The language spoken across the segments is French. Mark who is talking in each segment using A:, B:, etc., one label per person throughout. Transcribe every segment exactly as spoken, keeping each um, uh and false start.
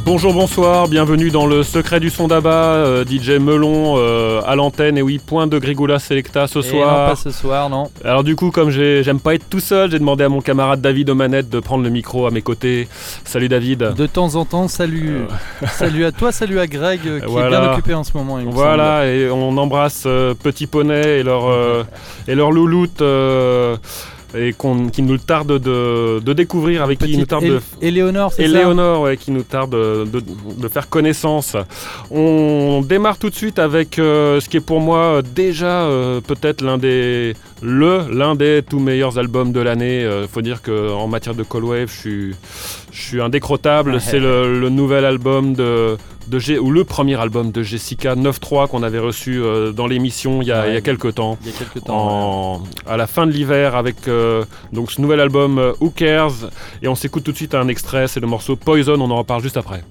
A: Bonjour, bonsoir, bienvenue dans le secret du son d'Abba, euh, D J Melon euh, à l'antenne, et oui, point de Grigula Selecta ce
B: et
A: soir.
B: Non, pas ce soir, non.
A: Alors du coup, comme j'ai, j'aime pas être tout seul, j'ai demandé à mon camarade David aux manettes de prendre le micro à mes côtés. Salut David.
B: De temps en temps, salut. Euh... salut à toi, salut à Greg euh, qui
A: voilà.
B: est bien occupé en ce moment.
A: Voilà, et on embrasse euh, Petit Poney et leur, euh, et leur louloute. Euh, et qu'on, qui nous tarde de, de découvrir, avec Petite qui nous tarde
B: Ele-
A: de...
B: Éléonore, c'est
A: Éléonore, ça ouais, qui nous tarde de, de, de faire connaissance. On démarre tout de suite avec euh, ce qui est pour moi déjà euh, peut-être l'un des... Le, l'un des tout meilleurs albums de l'année. Il euh, faut dire qu'en matière de Cold Wave, je suis, je suis indécrottable. Ouais. C'est le, le nouvel album de... De G, ou le premier album de Jessica neuf trois qu'on avait reçu euh, dans l'émission il y a, ouais, il y a quelques temps,
B: il y a quelques temps
A: en, ouais. à la fin de l'hiver avec euh, donc ce nouvel album euh, Who Cares, et on s'écoute tout de suite un extrait, c'est le morceau Poison, on en reparle juste après.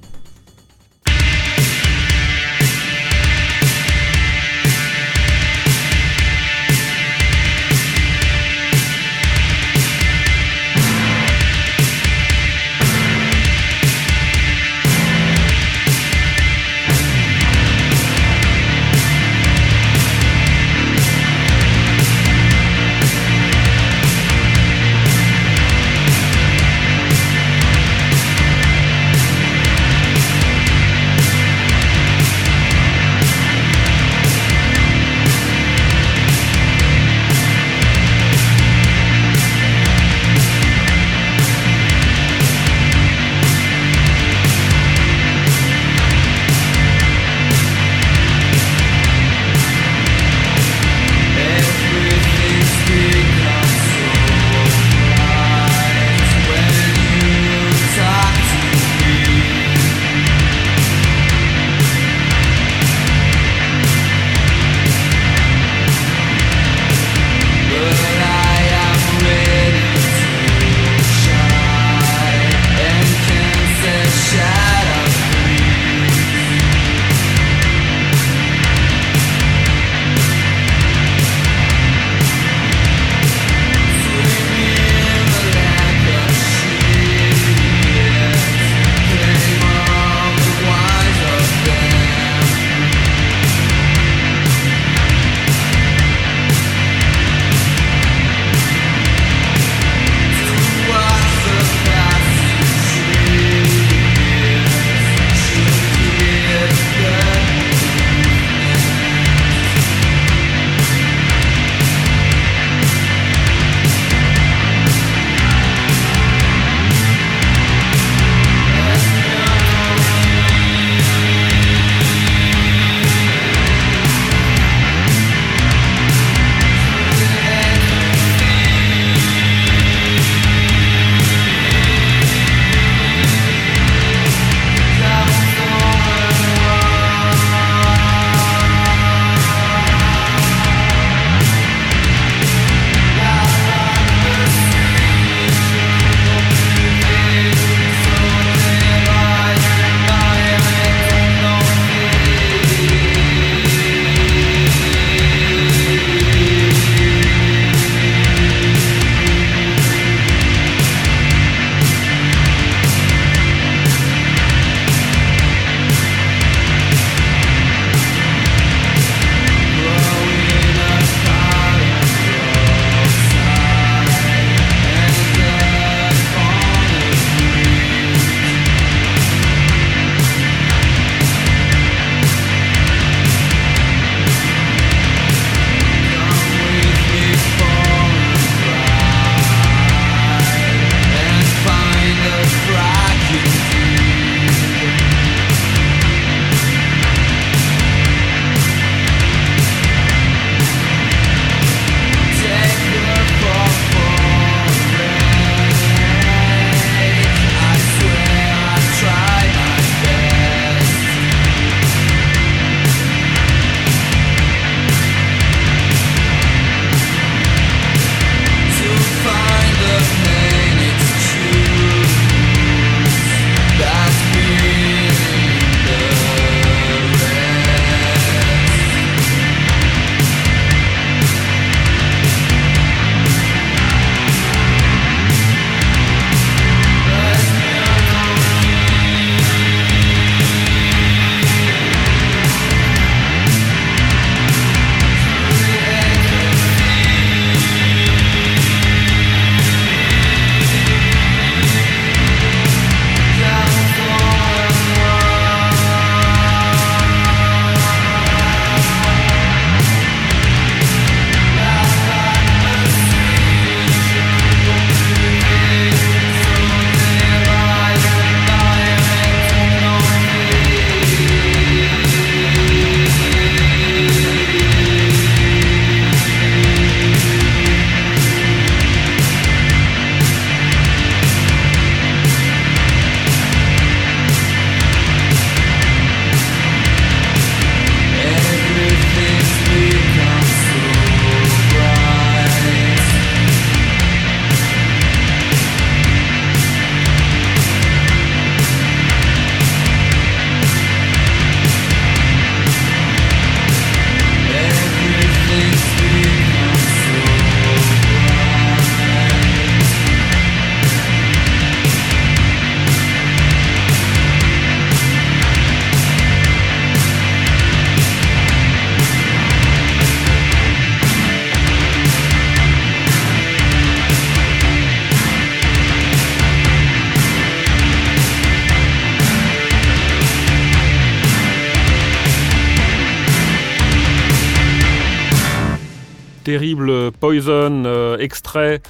A: terrible Poison, euh, extrait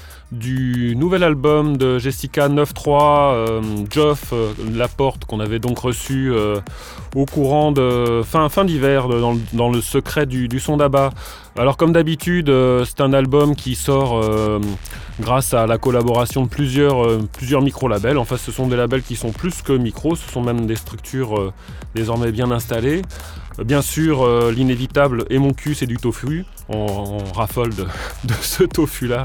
A: du nouvel album de Jessica neuf trois, euh, Geoff euh, Laporte, qu'on avait donc reçu euh, au courant de fin, fin d'hiver dans le, dans le secret du, du son d'Abba. Alors comme d'habitude, euh, c'est un album qui sort euh, grâce à la collaboration de plusieurs, euh, plusieurs micro-labels. En fait, ce sont des labels qui sont plus que micros, ce sont même des structures euh, désormais bien installées. Bien sûr, euh, l'inévitable et mon cul, c'est du tofu. On, on raffole de, de ce tofu-là.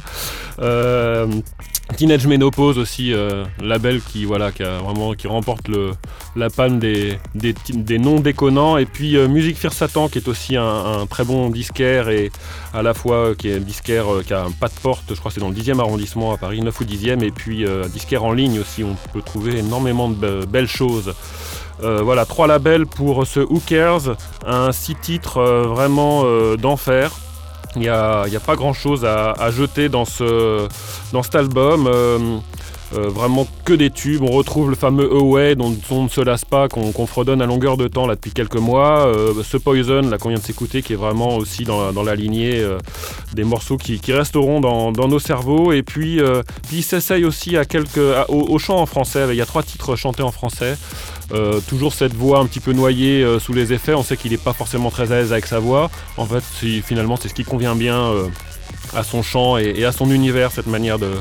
A: Euh, Teenage Menopause aussi, euh, label qui, voilà, qui, a vraiment, qui remporte le, la palme des, des, des noms déconnants. Et puis euh, Musique Fear Satan, qui est aussi un, un très bon disquaire et à la fois euh, qui est un disquaire euh, qui a un pas de porte, je crois que c'est dans le dixième arrondissement à Paris, neuf ou dixième. Et puis euh, un disquaire en ligne aussi, on peut trouver énormément de be- belles choses. Euh, voilà, trois labels pour ce Who Cares, un six titres euh, vraiment euh, d'enfer. Il n'y a, a pas grand chose à, à jeter dans, ce, dans cet album. Euh, euh, vraiment que des tubes. On retrouve le fameux Away dont on ne se lasse pas, qu'on, qu'on fredonne à longueur de temps là, depuis quelques mois. Euh, ce Poison là, qu'on vient de s'écouter, qui est vraiment aussi dans, dans la lignée euh, des morceaux qui, qui resteront dans, dans nos cerveaux. Et puis, euh, puis il s'essaye aussi à quelques, à, au, au chant en français. Il y a trois titres chantés en français. Euh, toujours cette voix un petit peu noyée euh, sous les effets. On sait qu'il n'est pas forcément très à l'aise avec sa voix. En fait, c'est, finalement, c'est ce qui convient bien euh, à son chant et, et à son univers, cette manière de,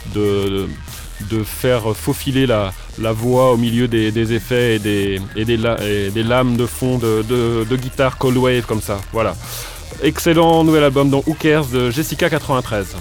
A: de, de faire faufiler la, la voix au milieu des, des effets et des, et, des la, et des lames de fond de, de, de guitare cold wave comme ça. Voilà. Excellent nouvel album dans Who Cares de Jessica quatre-vingt-treize.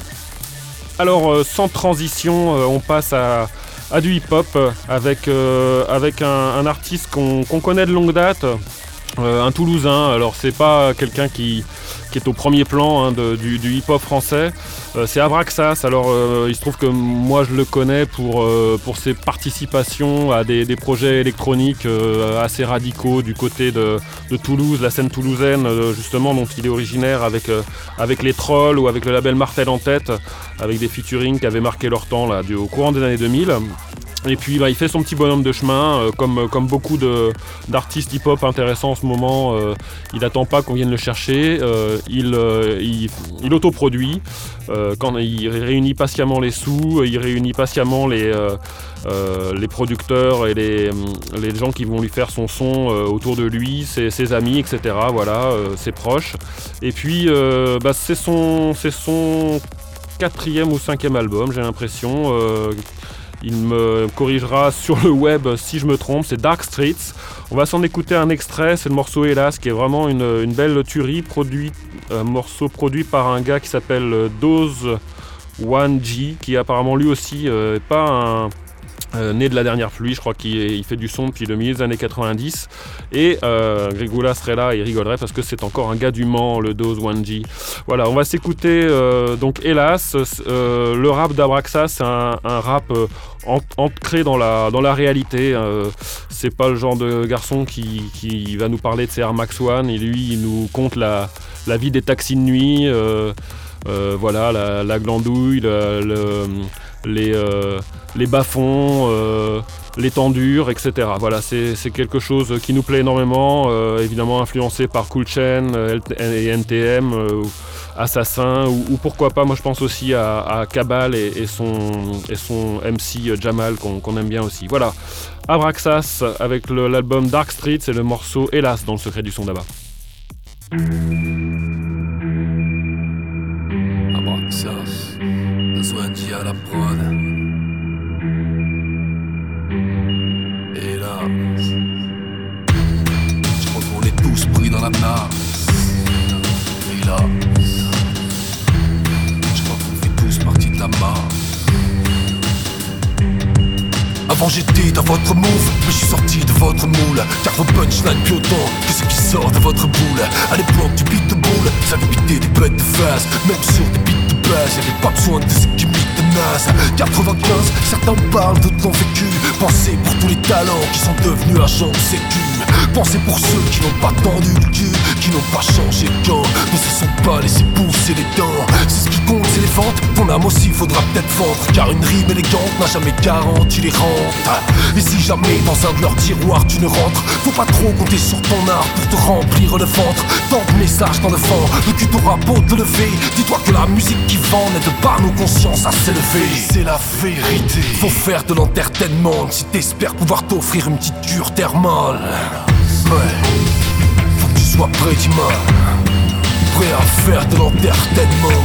A: Alors, euh, sans transition, euh, on passe à à du hip-hop avec, euh, avec un, un artiste qu'on, qu'on connaît de longue date, euh, un Toulousain. Alors c'est pas quelqu'un qui, qui est au premier plan hein, de, du, du hip-hop français, euh, c'est Abraxas. Alors euh, il se trouve que moi je le connais pour, euh, pour ses participations à des, des projets électroniques euh, assez radicaux du côté de, de Toulouse, la scène toulousaine euh, justement dont il est originaire, avec, euh, avec les Trolls ou avec le label Martel en tête, avec des featuring qui avaient marqué leur temps là, du, au courant des années deux mille. Et puis bah, il fait son petit bonhomme de chemin, euh, comme, comme beaucoup de, d'artistes hip-hop intéressants en ce moment. Euh, il n'attend pas qu'on vienne le chercher, euh, il, euh, il, il autoproduit, euh, quand il réunit patiemment les sous, il réunit patiemment les, euh, euh, les producteurs et les, les gens qui vont lui faire son son euh, autour de lui, ses, ses amis, et cetera. Voilà, euh, ses proches. Et puis euh, bah, c'est son, c'est son quatrième ou cinquième album, j'ai l'impression. Euh, Il me corrigera sur le web si je me trompe, c'est Dark Streets. On va s'en écouter un extrait, c'est le morceau Hélas, qui est vraiment une, une belle tuerie, produit, un morceau produit par un gars qui s'appelle Dose one G, qui apparemment lui aussi n'est euh, pas un... Euh, né de la dernière pluie, je crois qu'il il fait du son depuis le milieu des années quatre-vingt-dix. Et euh, Grégoula serait là et il rigolerait parce que c'est encore un gars du Mans, le Dose one G. Voilà, on va s'écouter euh, donc Hélas. Euh, le rap d'Abraxas, c'est un, un rap euh, en, ancré dans la, dans la réalité. Euh, c'est pas le genre de garçon qui, qui va nous parler de ses Air Max One. Et lui, il nous conte la, la vie des taxis de nuit. Euh, euh, voilà, la, la glandouille, le, le, les... Euh, les bas-fonds, euh, les temps durs, et cetera. Voilà, c'est, c'est quelque chose qui nous plaît énormément, euh, évidemment influencé par Cool Chain euh, et N T M, euh, Assassin, ou, ou pourquoi pas, moi je pense aussi à, à Cabal et, et, son, et son M C Jamal qu'on, qu'on aime bien aussi. Voilà, Abraxas avec le, l'album Dark Streets et le morceau Hélas dans le secret du son d'Abba.
C: Abraxas, besoin d'y à la prod. Je crois qu'on est tous pris dans la nasse. Et là, je crois qu'on fait tous partie de la masse. Avant j'étais dans votre move, mais je suis sorti de votre moule. Car vos punchlines plus autant que ce qui sort de votre boule. À l'époque du beat de boule, ça débitait des bêtes de face. Même sur des beats de base, y'avait pas besoin de ce qui mythe de naze. quatre-vingt-quinze, certains parlent de ton vécu. Pensez pour tous les talents qui sont devenus agents de sécu. Pensez pour ceux qui n'ont pas tendu le cul, qui n'ont pas changé de camp, ne se sont pas laissés pousser les dents. C'est ce qui compte, c'est les éléphante, ton âme aussi faudra peut-être vendre. Car une rime élégante n'a jamais garanti les rentes. Et si jamais dans un de leurs tiroirs tu ne rentres, faut pas trop compter sur ton art pour te remplir le ventre. Tant de messages dans le vent, le cul t'aura beau te lever. Dis-toi que la musique qui vend n'aide pas nos consciences à s'élever. C'est la vérité. Faut faire de l'entertainment si t'espères pouvoir t'offrir une petite cure thermale. Ouais, faut que tu sois prêt, dis-moi. Prêt à faire de l'entertainment.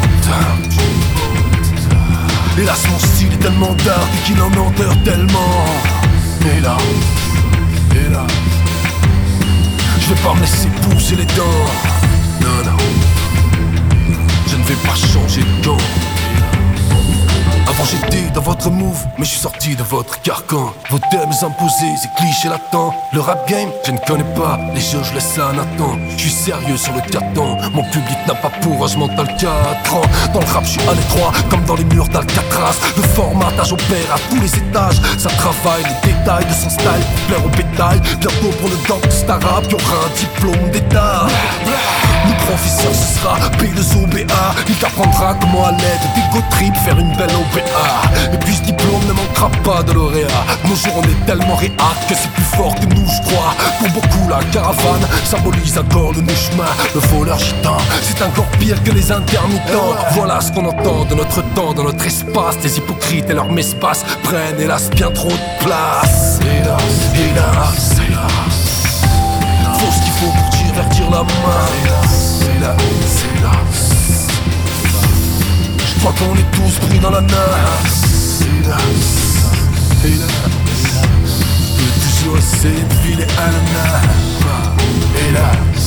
C: Hélas mon style est tellement dark qu'il en enterre tellement. Et là, et là, je vais pas me laisser pousser les dents. Non, non, je ne vais pas changer de camp. Avant j'étais dans votre move, mais je suis sorti de votre carcan. Vos thèmes imposés, ces clichés latents. Le rap game, je ne connais pas, les jeux je laisse à Nathan. Je suis sérieux sur le carton, mon public n'a pas pour âge mental quatre ans. Dans le rap je suis à l'étroit, comme dans les murs d'Alcatraz. Le formatage opère à tous les étages. Ça travaille les détails de son style pour plaire au bétail. Bientôt pour le dentiste arabe, y'aura un diplôme d'état. Le professeur ce sera B deux O B A. Il t'apprendra comment à l'aide des go-trip faire une belle O B A. Et puis ce diplôme ne manquera pas de lauréat. Nos jours on est tellement réac que c'est plus fort que nous je crois. Pour beaucoup la caravane symbolise encore le chemin. Le voleur gitan, c'est encore pire que les intermittents. Voilà ce qu'on entend de notre temps, dans notre espace. Les hypocrites et leurs mespaces prennent hélas bien trop de place. Hélas, hélas, hélas. Faut ce qu'il faut pour divertir la main. Hélas, hélas, hélas. Je crois qu'on est tous pris dans la nasse. Hélas, hélas. Je peux toujours essayer de filer à la nappe. Hélas,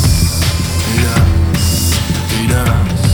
C: hélas, hélas.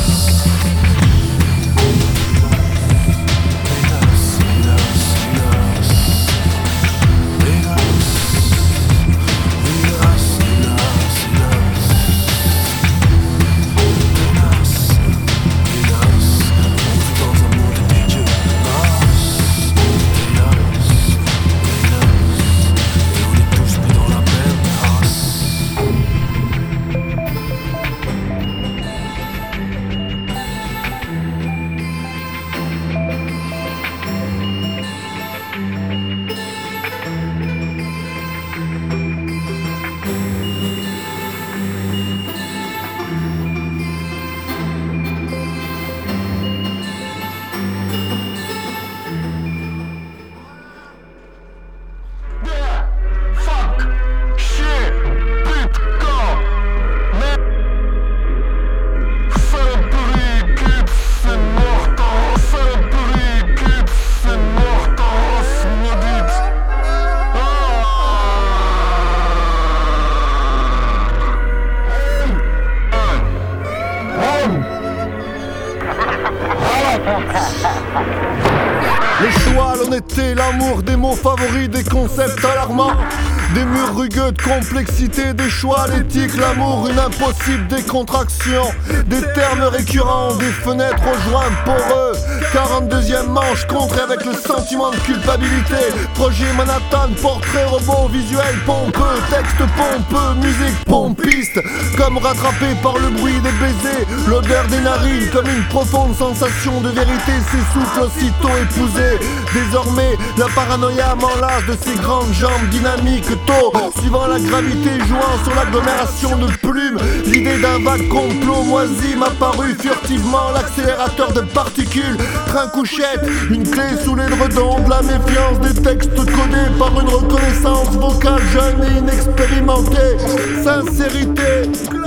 D: Les choix, l'honnêteté, l'amour, des mots favoris, des concepts alarmants. Des murs rugueux de complexité, des choix, l'éthique, l'amour, une impossible décontraction. Des termes récurrents, des fenêtres aux joints poreux. quarante-deuxième manche, contrée avec le sentiment de culpabilité. Projet Manhattan, portrait robot, visuel pompeux. Texte pompeux, musique pompiste. Comme rattrapé par le bruit des baisers. L'odeur des narines, comme une profonde sensation de vérité, s'essouffle aussitôt épousée. Désormais, la paranoïa m'enlace de ses grandes jambes dynamiques. Tôt, suivant la gravité, jouant sur l'agglomération de plumes. L'idée d'un vague complot moisi m'a paru furtivement l'accélérateur de particules. Train couchette, une clé sous l'édredon, de la méfiance des textes codés par une reconnaissance vocale jeune et inexpérimentée. Sincérité,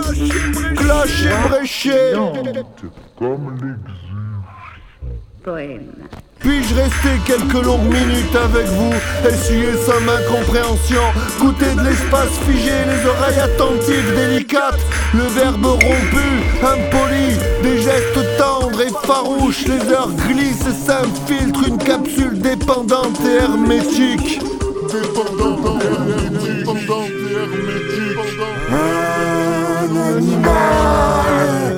D: cloche et bréché.
E: Comme l'exige.
F: Poème.
D: Puis-je rester quelques longues minutes avec vous, essuyer some incompréhension, goûter de l'espace figé, les oreilles attentives, délicates, le verbe rompu, impoli, des gestes tendres et farouches, les heures glissent et s'infiltrent, une capsule dépendante et hermétique. Dépendante et hermétique, dépendante et hermétique. Un animal.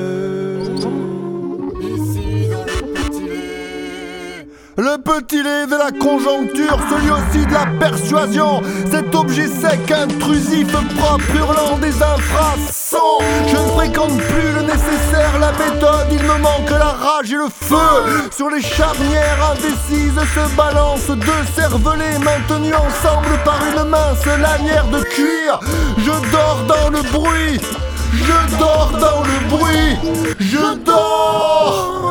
D: Le petit lait de la conjoncture, celui aussi de la persuasion. Cet objet sec, intrusif, propre, hurlant des infrasons. Je ne fréquente plus le nécessaire, la méthode, il me manque la rage. l'orage et le feu. Sur les charnières indécises se balancent deux cervelets maintenus ensemble par une mince lanière de cuir. Je dors dans le bruit, je dors dans le bruit, je dors.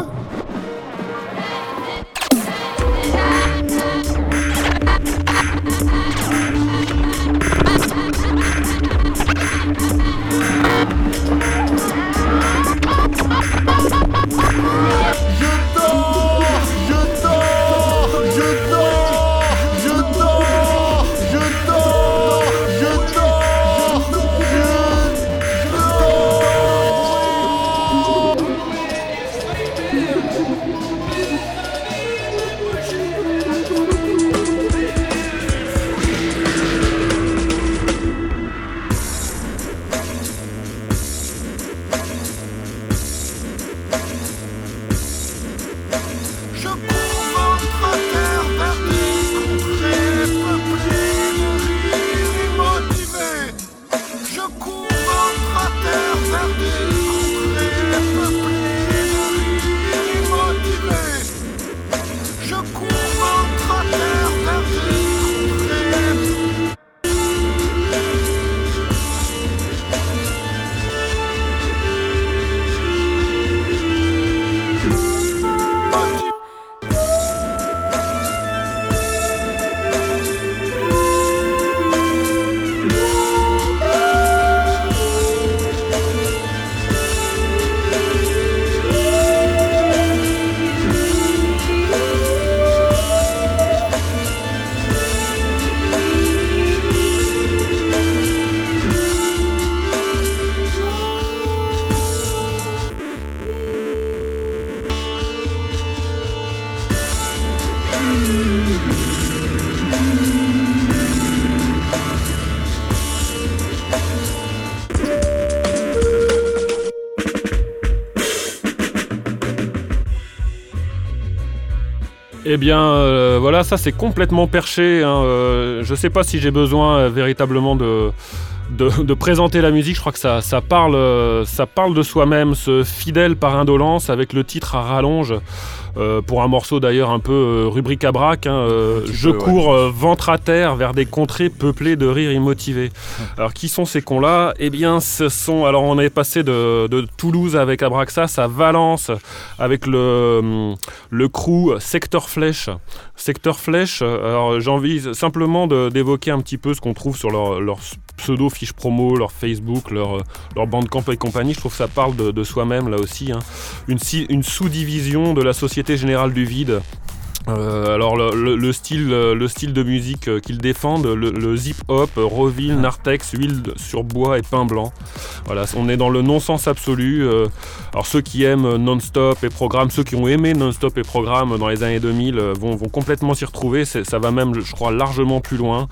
A: Eh bien, euh, voilà, ça c'est complètement perché. Hein. Euh, je sais pas si j'ai besoin euh, véritablement de, de, de présenter la musique. Je crois que ça, ça, parle, euh, ça parle de soi-même, ce fidèle par indolence avec le titre à rallonge. Euh, pour un morceau d'ailleurs un peu euh, rubrique à braque, hein, euh, je peu, cours ouais. euh, ventre à terre vers des contrées peuplées de rires immotivés. Alors qui sont ces cons-là ? Eh bien ce sont, alors on est passé de, de Toulouse avec Abraxas à Valence avec le, le crew Secteur Flèche. Secteur Flèche, alors j'ai envie simplement de, d'évoquer un petit peu ce qu'on trouve sur leur, leur pseudo fiche promo, leur Facebook, leur, leur Bandcamp et compagnie. Je trouve que ça parle de, de soi-même là aussi, hein. Une, une sous-division de la société générale du vide. Euh, alors le, le, le, style, le style de musique qu'ils défendent, le, le zip-hop, Roville, Narthex, huile sur bois et pain blanc. Voilà, on est dans le non-sens absolu. Euh, alors ceux qui aiment Non-Stop et Programme, ceux qui ont aimé Non-Stop et Programme dans les années deux mille vont, vont complètement s'y retrouver. C'est, ça va même, je crois, largement plus loin.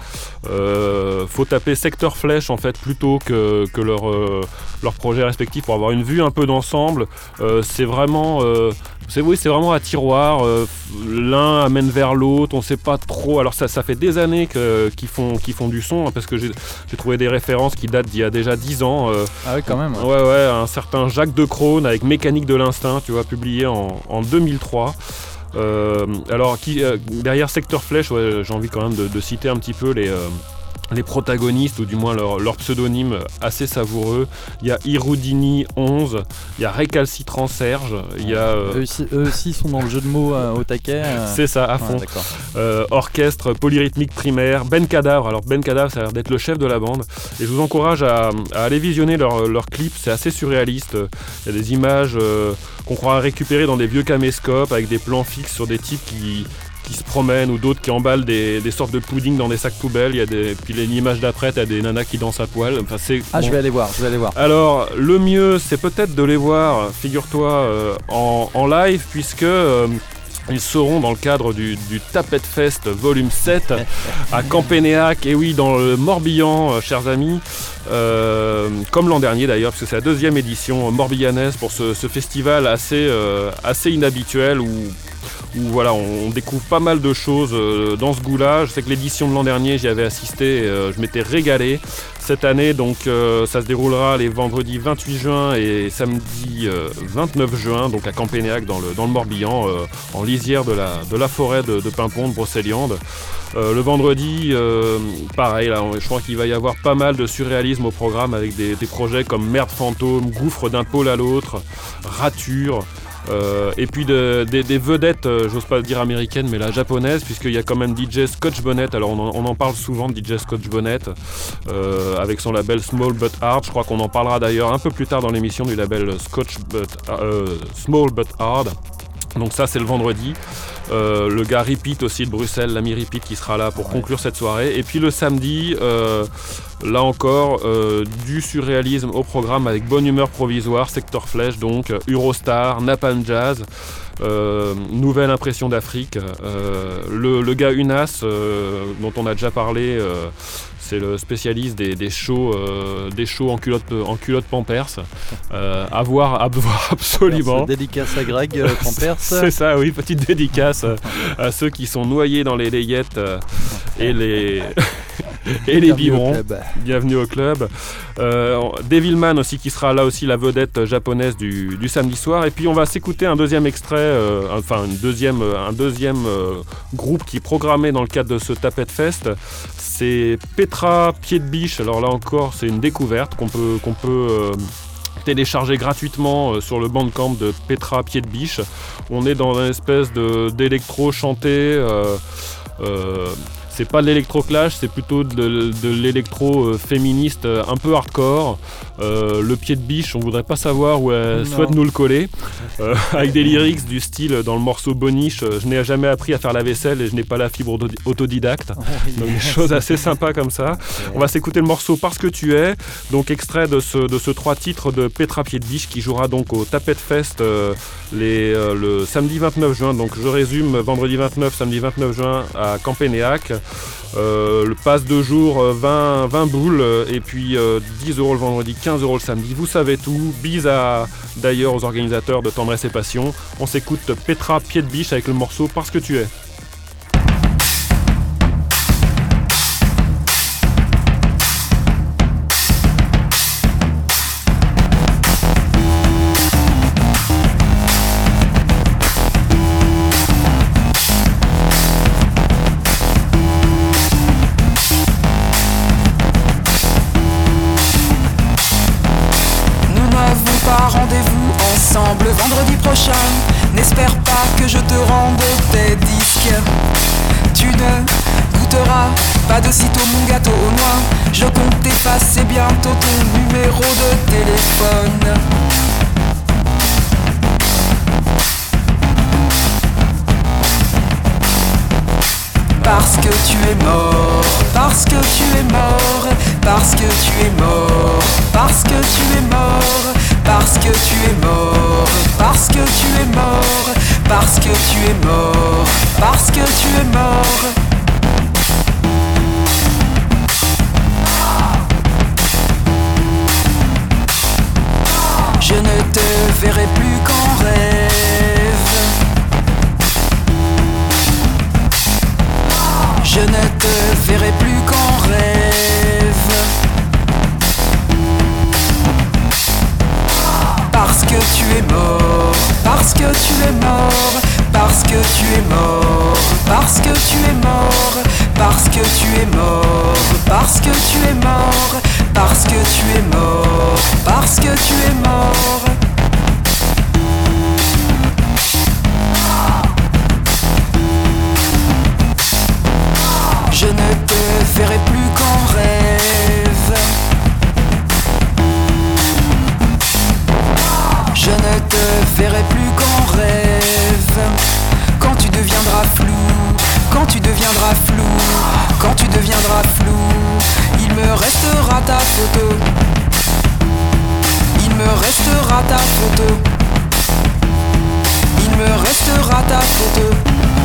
A: Euh, faut taper Secteur Flèche en fait plutôt que, que leur, euh, leur projet respectif pour avoir une vue un peu d'ensemble. Euh, c'est vraiment... Euh, C'est, oui, c'est vraiment à tiroir, euh, l'un amène vers l'autre, on sait pas trop. Alors ça, ça fait des années que, qu'ils, font, qu'ils font du son, hein, parce que j'ai, j'ai trouvé des références qui datent d'il y a déjà dix ans. Euh,
B: ah oui, quand même.
A: Ouais, ouais, un certain Jacques de Crone avec Mécanique de l'instinct, tu vois, publié en, en deux mille trois. Euh, alors qui, euh, derrière Secteur Flèche, ouais, j'ai envie quand même de, de citer un petit peu les... Euh, les protagonistes, ou du moins leur, leur pseudonyme assez savoureux. Il y a Iroudini onze, il y a Récalcitrant Serge, il y a... Euh...
B: Eux, aussi, eux aussi sont dans le jeu de mots euh, au taquet. Euh...
A: C'est ça, à fond. Ouais, euh, orchestre polyrythmique primaire, Ben Cadavre. Alors Ben Cadavre, ça a l'air d'être le chef de la bande. Et je vous encourage à, à aller visionner leurs leur clips, c'est assez surréaliste. Il y a des images euh, qu'on croit récupérer dans des vieux caméscopes, avec des plans fixes sur des types qui... qui se promènent, ou d'autres qui emballent des, des sortes de pudding dans des sacs poubelles. Il y a des, puis l'image d'après, t'as des nanas qui dansent à poil. Enfin, c'est,
B: ah,
A: bon.
B: je vais aller voir, je vais aller voir.
A: Alors, le mieux, c'est peut-être de les voir, figure-toi, euh, en, en live, puisque... Euh, ils seront dans le cadre du, du Tapette Fest volume sept à Campénéac, et oui, dans le Morbihan, euh, chers amis, euh, comme l'an dernier d'ailleurs, parce que c'est la deuxième édition morbihannaise pour ce, ce festival assez, euh, assez inhabituel où où voilà, on, on découvre pas mal de choses euh, dans ce goût-là. Je sais que l'édition de l'an dernier, j'y avais assisté, et, euh, je m'étais régalé. Cette année, donc, euh, ça se déroulera les vendredis vingt-huit juin et samedi euh, vingt-neuf juin, donc à Campénéac dans le, dans le Morbihan, euh, en lisière de la, de la forêt de, de Paimpont, de Brocéliande. Euh, le vendredi, euh, pareil, là, je crois qu'il va y avoir pas mal de surréalisme au programme avec des, des projets comme Merde Fantôme, Gouffre d'un pôle à l'autre, Rature. Euh, et puis de, de, des vedettes, euh, j'ose pas le dire américaines, mais la japonaise, puisqu'il y a quand même D J Scotch Bonnet. Alors on en, on en parle souvent de D J Scotch Bonnet, euh, avec son label Small But Hard. Je crois qu'on en parlera d'ailleurs un peu plus tard dans l'émission du label Scotch But, euh, Small But Hard. Donc ça c'est le vendredi. Euh, le gars Repeat aussi de Bruxelles, l'ami Repeat qui sera là pour conclure cette soirée. Et puis le samedi, euh, là encore, euh, du surréalisme au programme avec Bonne Humeur Provisoire, Secteur Flèche, donc Eurostar, Napalm Jazz, euh, Nouvelle Impression d'Afrique. Euh, le, le gars Unas, euh, dont on a déjà parlé, euh, c'est le spécialiste des, des shows, euh, des shows en culotte, en culotte Pampers. Euh, à voir, à voir absolument.
B: Merci, dédicace à Greg euh, Pampers.
A: C'est ça, oui, petite dédicace euh, à ceux qui sont noyés dans les layettes euh, et les et les biberons. Bienvenue au club. Euh, Devilman aussi qui sera là aussi la vedette japonaise du, du samedi soir. Et puis on va s'écouter un deuxième extrait, euh, enfin une deuxième, un deuxième euh, groupe qui est programmé dans le cadre de ce Tapette Fest. C'est Petra Pied de Biche. Alors là encore, c'est une découverte qu'on peut, qu'on peut euh, télécharger gratuitement euh, sur le bandcamp de Petra Pied de Biche. On est dans une espèce de, d'électro chanté. Euh, euh, c'est pas de l'électro-clash, c'est plutôt de, de l'électro euh, féministe euh, un peu hardcore. Euh, le Pied de Biche, on voudrait pas savoir où elle non. souhaite nous le coller. Euh, avec des lyrics du style dans le morceau Boniche, euh, je n'ai jamais appris à faire la vaisselle et je n'ai pas la fibre autodidacte. Oh, yes. Donc des choses assez sympas comme ça. Yeah. On va s'écouter le morceau Parce que tu es, donc extrait de ce, de ce trois titres de Petra Pied de Biche qui jouera donc au Tapette Fest euh, les, euh, le samedi vingt-neuf juin. Donc je résume, vendredi vingt-neuf, samedi vingt-neuf juin à Campénéac. Euh, le pass de jour euh, vingt, vingt boules euh, et puis euh, dix euros le vendredi, quinze euros le samedi, vous savez tout. Bise à, d'ailleurs aux organisateurs de Tendresse et Passion. On s'écoute Petra Pied de Biche avec le morceau Parce que tu es.
G: Vendredi prochain, n'espère pas que je te rende tes disques. Tu ne goûteras pas de sitôt mon gâteau aux noix. Je compte t'effacer bientôt ton numéro de téléphone. Parce que tu es mort, parce que tu es mort, parce que tu es mort, parce que tu es mort, parce que tu es mort, parce que tu es mort, parce que tu es mort, parce que tu es mort. Je ne te verrai plus qu'en rêve. Je ne te verrai plus qu'en rêve. Parce que tu es mort, parce que tu es mort, parce que tu es mort, parce que tu es mort, parce que tu es mort, parce que tu es mort, parce que tu es mort, parce que tu es mort. Je ne te verrai plus qu'en rêve. Je ne te verrai plus qu'en rêve. Quand tu deviendras flou, quand tu deviendras flou, quand tu deviendras flou, il me restera ta photo. Il me restera ta photo. Il me restera ta photo.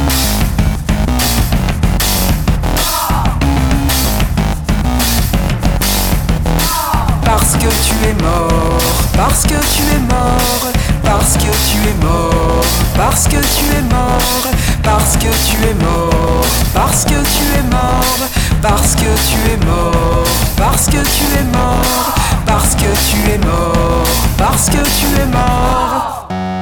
G: Parce que tu es mort, parce que tu es mort, parce que tu es mort, parce que tu es mort, parce que tu es mort, parce que tu es mort, parce que tu es mort, parce que tu es mort, parce que tu es mort, parce que tu es mort.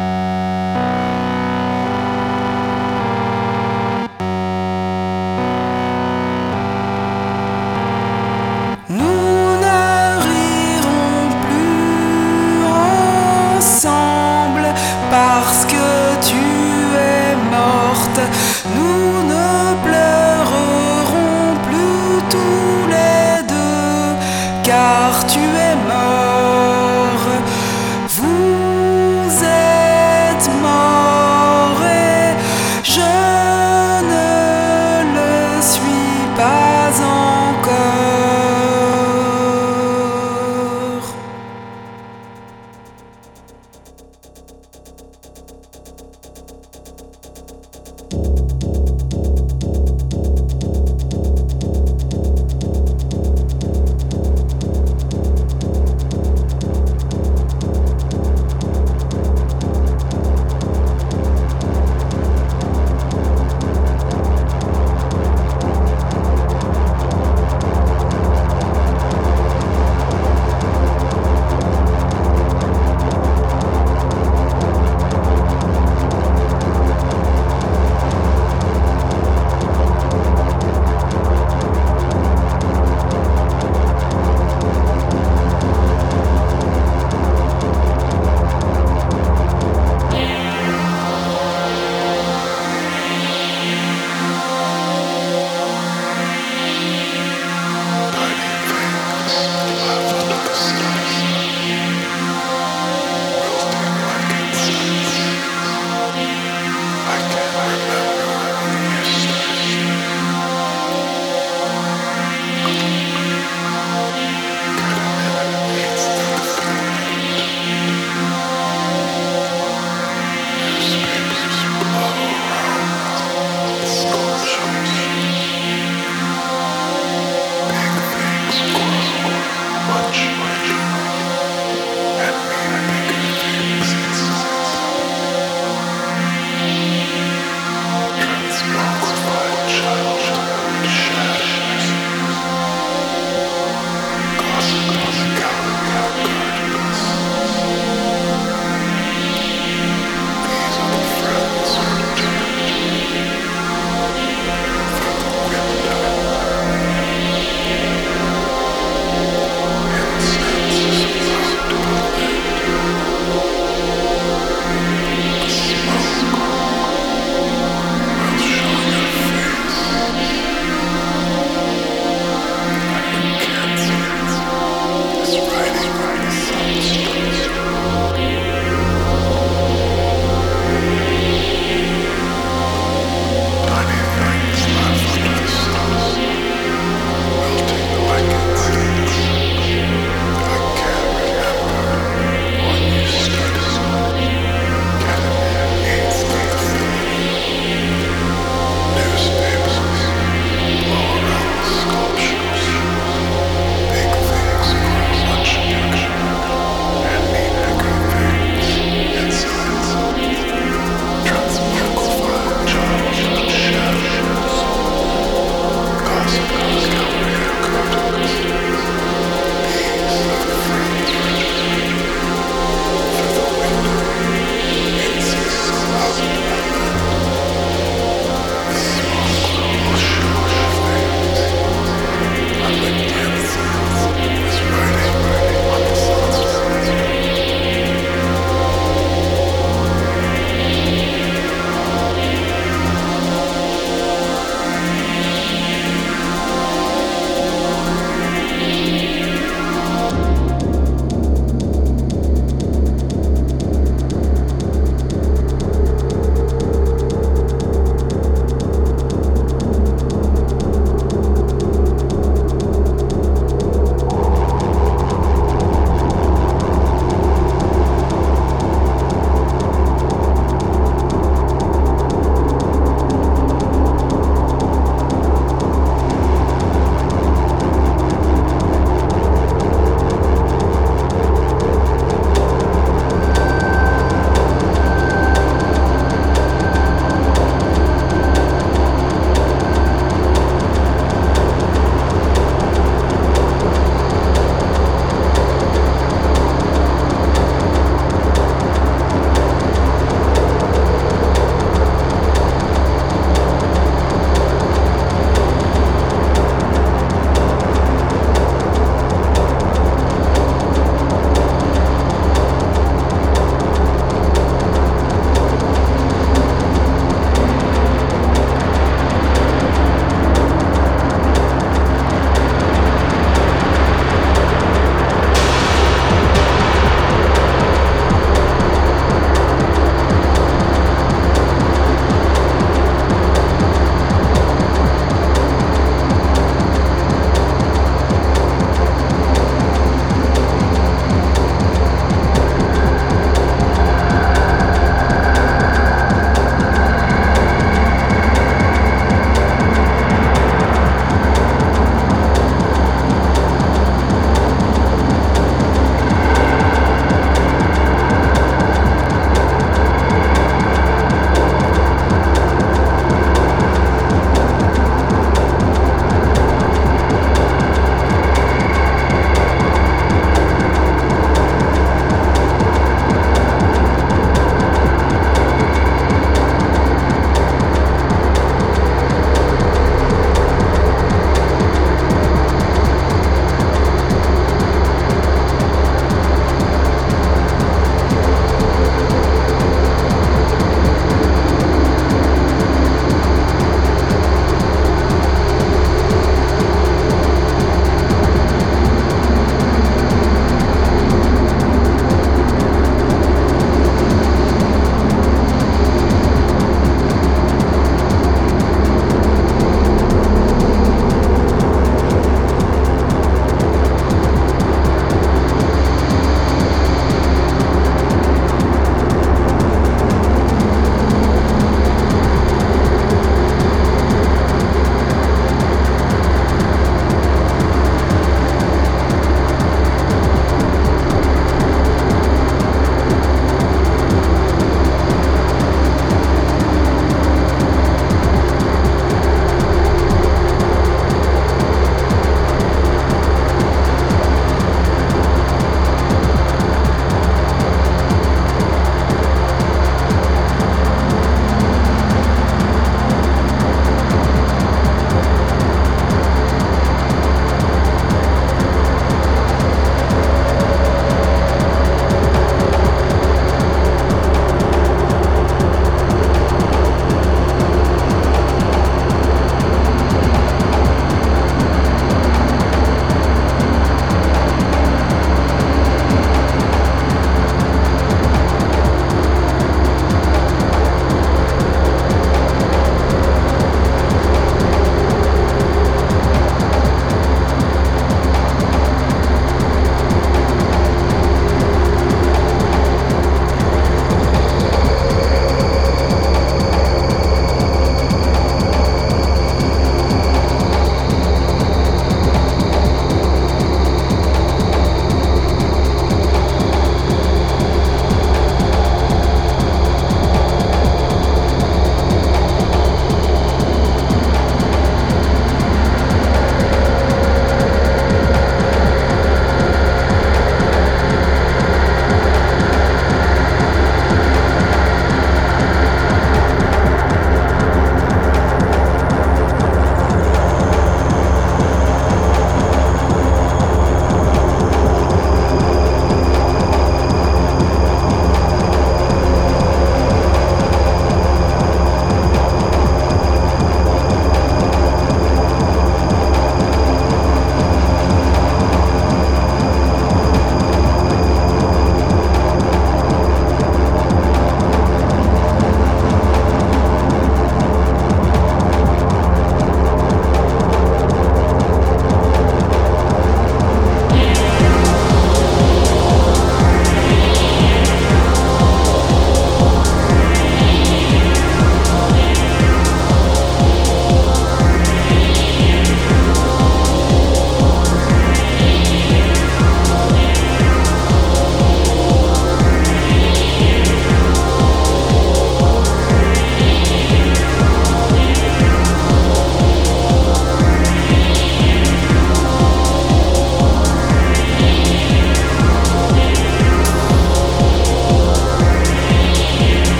G: Parce que tu es morte, nous ne pleurerons plus tous les deux, car tu es mort. Vous êtes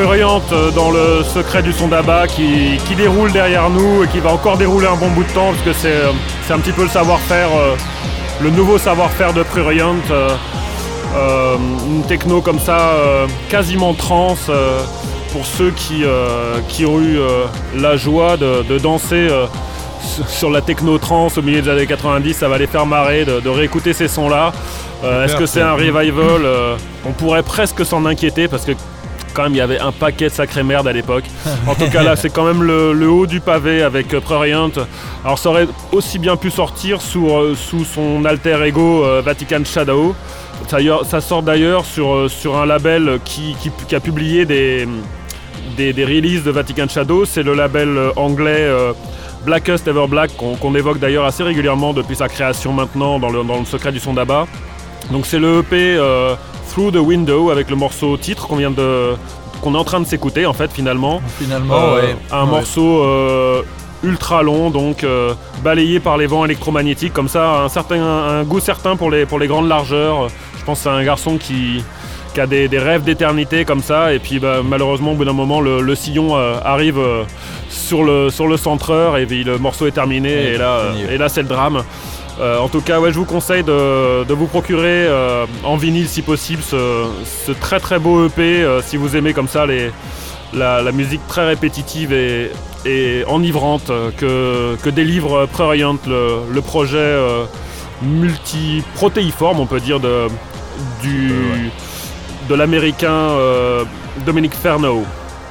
A: Prurient dans le secret du son d'Abba qui, qui déroule derrière nous et qui va encore dérouler un bon bout de temps parce que c'est, c'est un petit peu le savoir-faire, euh, le nouveau savoir-faire de Prurient. Euh, euh, une techno comme ça, euh, quasiment trance, euh, pour ceux qui, euh, qui ont eu euh, la joie de, de danser euh, sur la techno trance au milieu des années quatre-vingt-dix, ça va les faire marrer de, de réécouter ces sons-là. Euh, est-ce que c'est un revival? euh, On pourrait presque s'en inquiéter parce que quand même il y avait un paquet de sacrée merde à l'époque. En tout cas là c'est quand même le, le haut du pavé avec euh, Prurient. Alors ça aurait aussi bien pu sortir sous, euh, sous son alter ego euh, Vatican Shadow. Ça, ça sort d'ailleurs sur, euh, sur un label qui, qui, qui a publié des, des, des releases de Vatican Shadow. C'est le label euh, anglais euh, Blackest Ever Black qu'on, qu'on évoque d'ailleurs assez régulièrement depuis sa création maintenant dans le, dans le secret du son d'Abba. Donc c'est le E P euh, Through the Window avec le morceau titre qu'on vient de qu'on est en train de s'écouter en fait finalement.
B: Finalement,
A: euh,
B: ouais.
A: Un
B: ouais.
A: morceau euh, ultra long, donc euh, balayé par les vents électromagnétiques, comme ça un certain un goût certain pour les pour les grandes largeurs. Je pense que c'est un garçon qui qui a des, des rêves d'éternité comme ça, et puis bah, malheureusement au bout d'un moment le, le sillon euh, arrive euh, sur le sur le centreur et puis le morceau est terminé ouais, et là euh, et là c'est le drame. Euh, en tout cas, ouais, je vous conseille de, de vous procurer euh, en vinyle si possible ce, ce très très beau E P euh, si vous aimez comme ça les, la, la musique très répétitive et, et enivrante euh, que, que délivre Prurient, le, le projet euh, multi-protéiforme, on peut dire, de, du, euh, ouais. de l'américain euh, Dominic Fernow.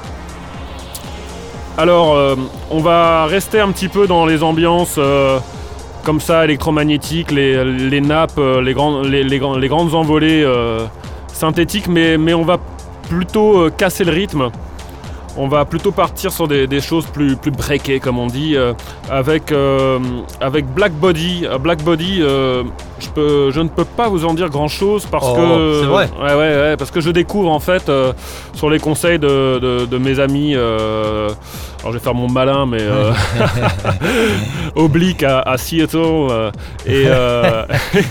A: Alors, euh, on va rester un petit peu dans les ambiances euh, comme ça, électromagnétiques, les, les nappes, les, grands, les, les, les grandes envolées euh, synthétiques, mais, mais on va plutôt euh, casser le rythme. On va plutôt partir sur des, des choses plus, plus breakées, comme on dit, euh, avec, euh, avec Black Body. Black Body, euh, je, peux, je ne peux pas vous en dire grand-chose parce
B: oh,
A: que...
B: C'est vrai.
A: Ouais, ouais, ouais, parce que je découvre en fait euh, sur les conseils de, de, de mes amis. Euh, alors je vais faire mon malin, mais euh, oblique à, à Seattle euh, et, euh,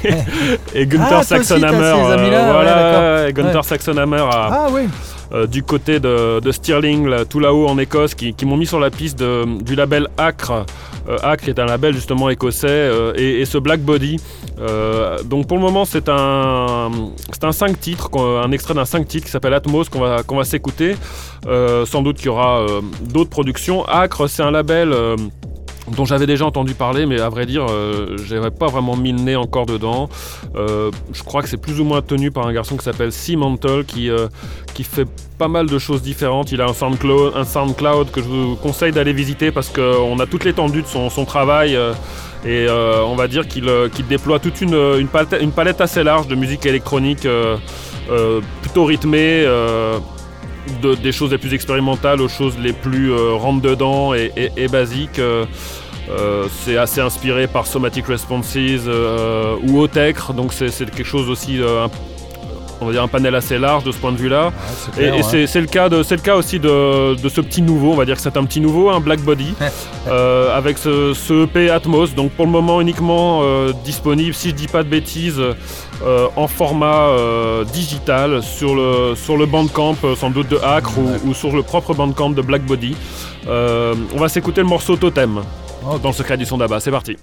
A: et Gunther
B: ah,
A: Saxonhammer.
B: Euh,
A: voilà,
B: ouais,
A: et Gunther
B: ouais.
A: Saxonhammer à,
B: ah oui.
A: Euh, du côté de, de Stirling, là, tout là-haut en Écosse, qui, qui m'ont mis sur la piste de, du label Acre. Euh, Acre est un label justement écossais, euh, et, et ce Black Body. Euh, donc pour le moment, c'est un, c'est un cinq titres, un extrait d'un cinq titres qui s'appelle Atmos qu'on va, qu'on va s'écouter. Euh, sans doute qu'il y aura euh, d'autres productions. Acre, c'est un label euh, dont j'avais déjà entendu parler, mais à vrai dire, euh, j'avais pas vraiment mis le nez encore dedans. Euh, je crois que c'est plus ou moins tenu par un garçon qui s'appelle C Mantle, qui, euh, qui fait pas mal de choses différentes. Il a un SoundCloud, un SoundCloud que je vous conseille d'aller visiter parce qu'on a toute l'étendue de son, son travail. Euh, et euh, on va dire qu'il, euh, qu'il déploie toute une, une, palette, une palette assez large de musique électronique, euh, euh, plutôt rythmée, euh, De, des choses les plus expérimentales aux choses les plus euh, rentre-dedans et, et, et basiques. Euh, euh, c'est assez inspiré par Somatic Responses euh, ou Otecre, donc c'est, c'est quelque chose aussi, euh, un, on va dire un panel assez large de ce point de vue-là. Ouais, c'est clair, et, et ouais. c'est, c'est, le cas de, c'est le cas aussi de, de ce petit nouveau, on va dire que c'est un petit nouveau, un hein, Black Body, euh, avec ce, ce E P Atmos, donc pour le moment uniquement euh, disponible, si je dis pas de bêtises, Euh, en format euh, digital sur le, sur le Bandcamp euh, sans doute de Acre ou, ou sur le propre Bandcamp de Black Body. Euh, on va s'écouter le morceau Totem oh. dans le secret du son d'Abba. C'est parti.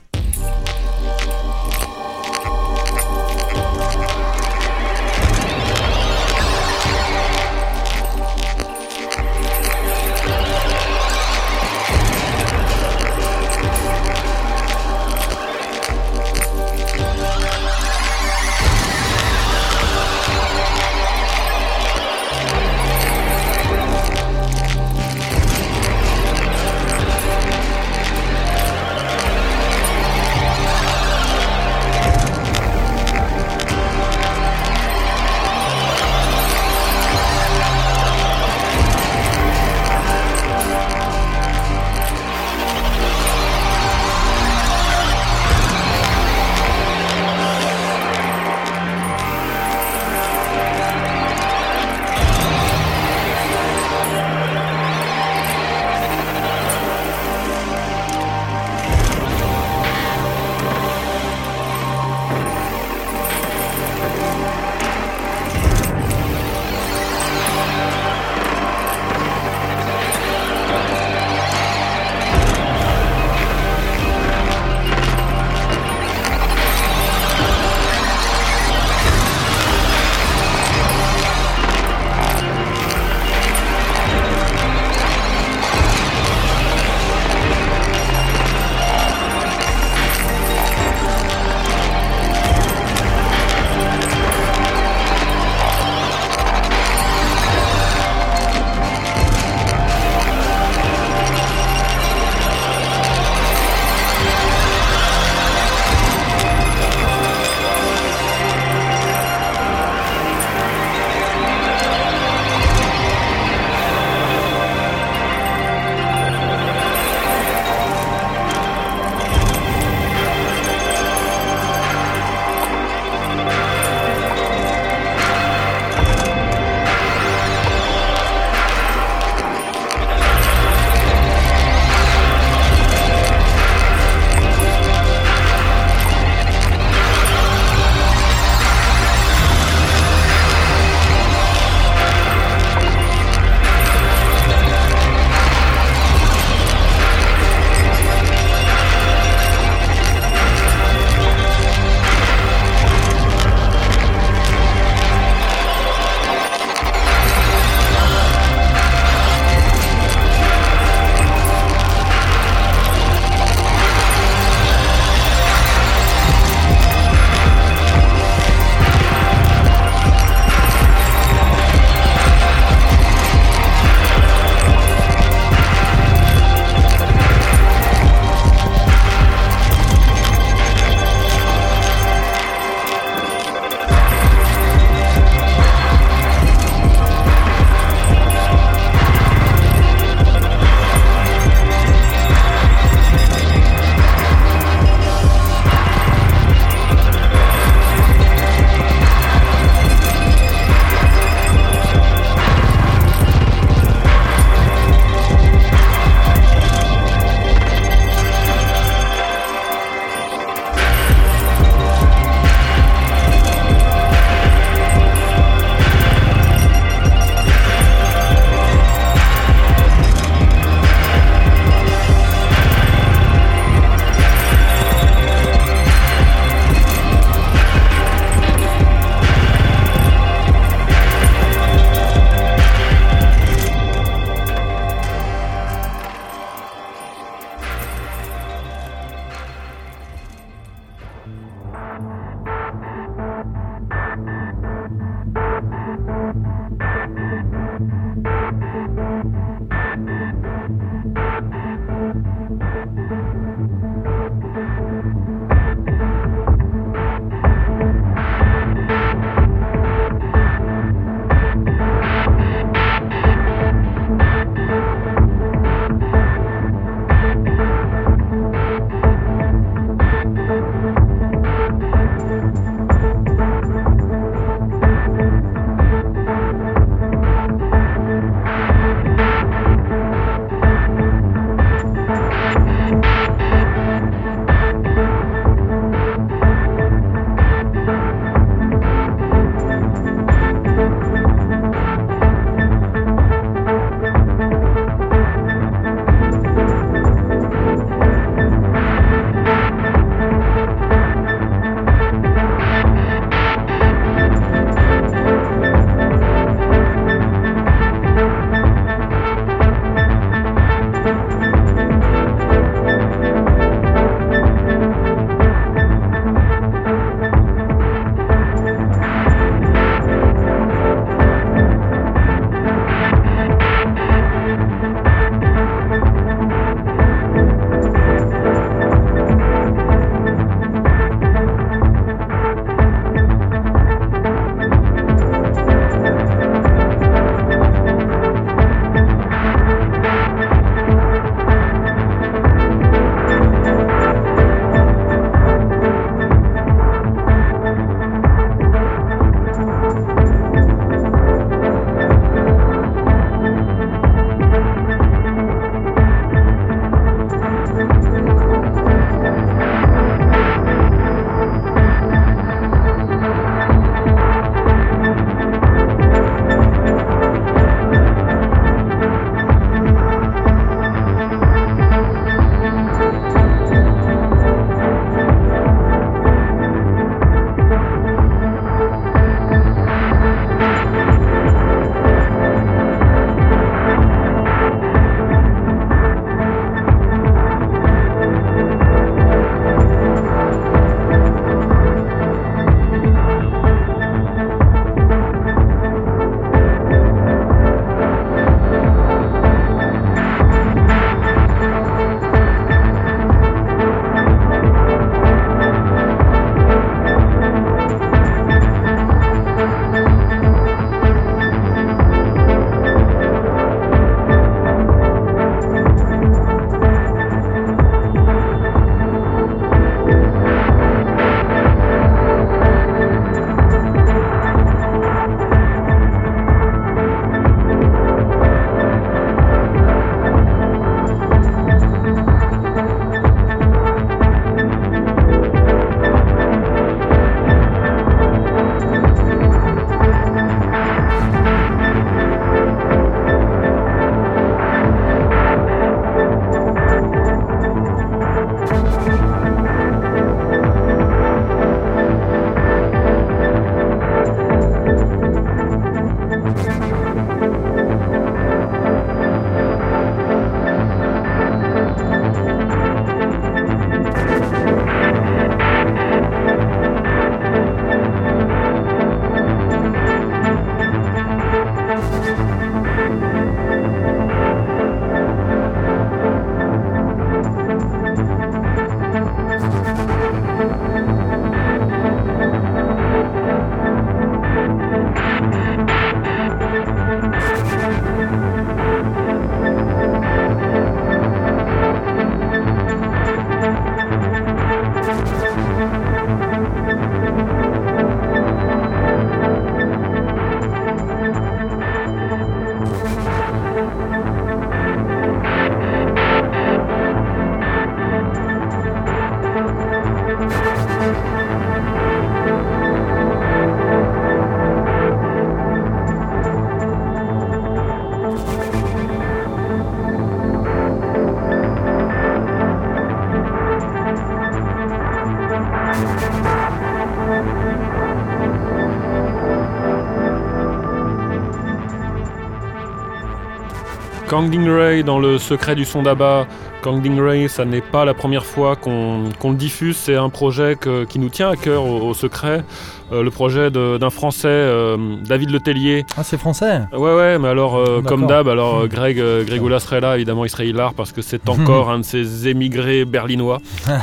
A: Kang Ding-Ray dans le secret du son d'Abba. Kang Ding-Ray, ça n'est pas la première fois qu'on, qu'on le diffuse, c'est un projet que, qui nous tient à cœur au, au secret. Euh, le projet de, d'un Français, euh, David Letellier.
B: Ah, c'est français.
A: Ouais, ouais, mais alors, euh, comme d'hab, alors
B: Mmh.
A: Greg, euh, Greg Oula serait là, évidemment, il serait hilar parce que c'est encore mmh. un de ces émigrés berlinois.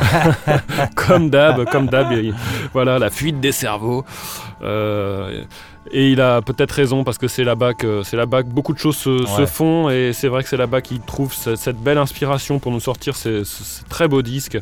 A: comme d'hab, comme d'hab, il, voilà, la fuite des cerveaux. Euh, Et il a peut-être raison parce que c'est là-bas que, c'est là-bas que beaucoup de choses se, ouais. se font et c'est vrai que c'est là-bas qu'il trouve cette, cette belle inspiration pour nous sortir ces, ces très beaux disques.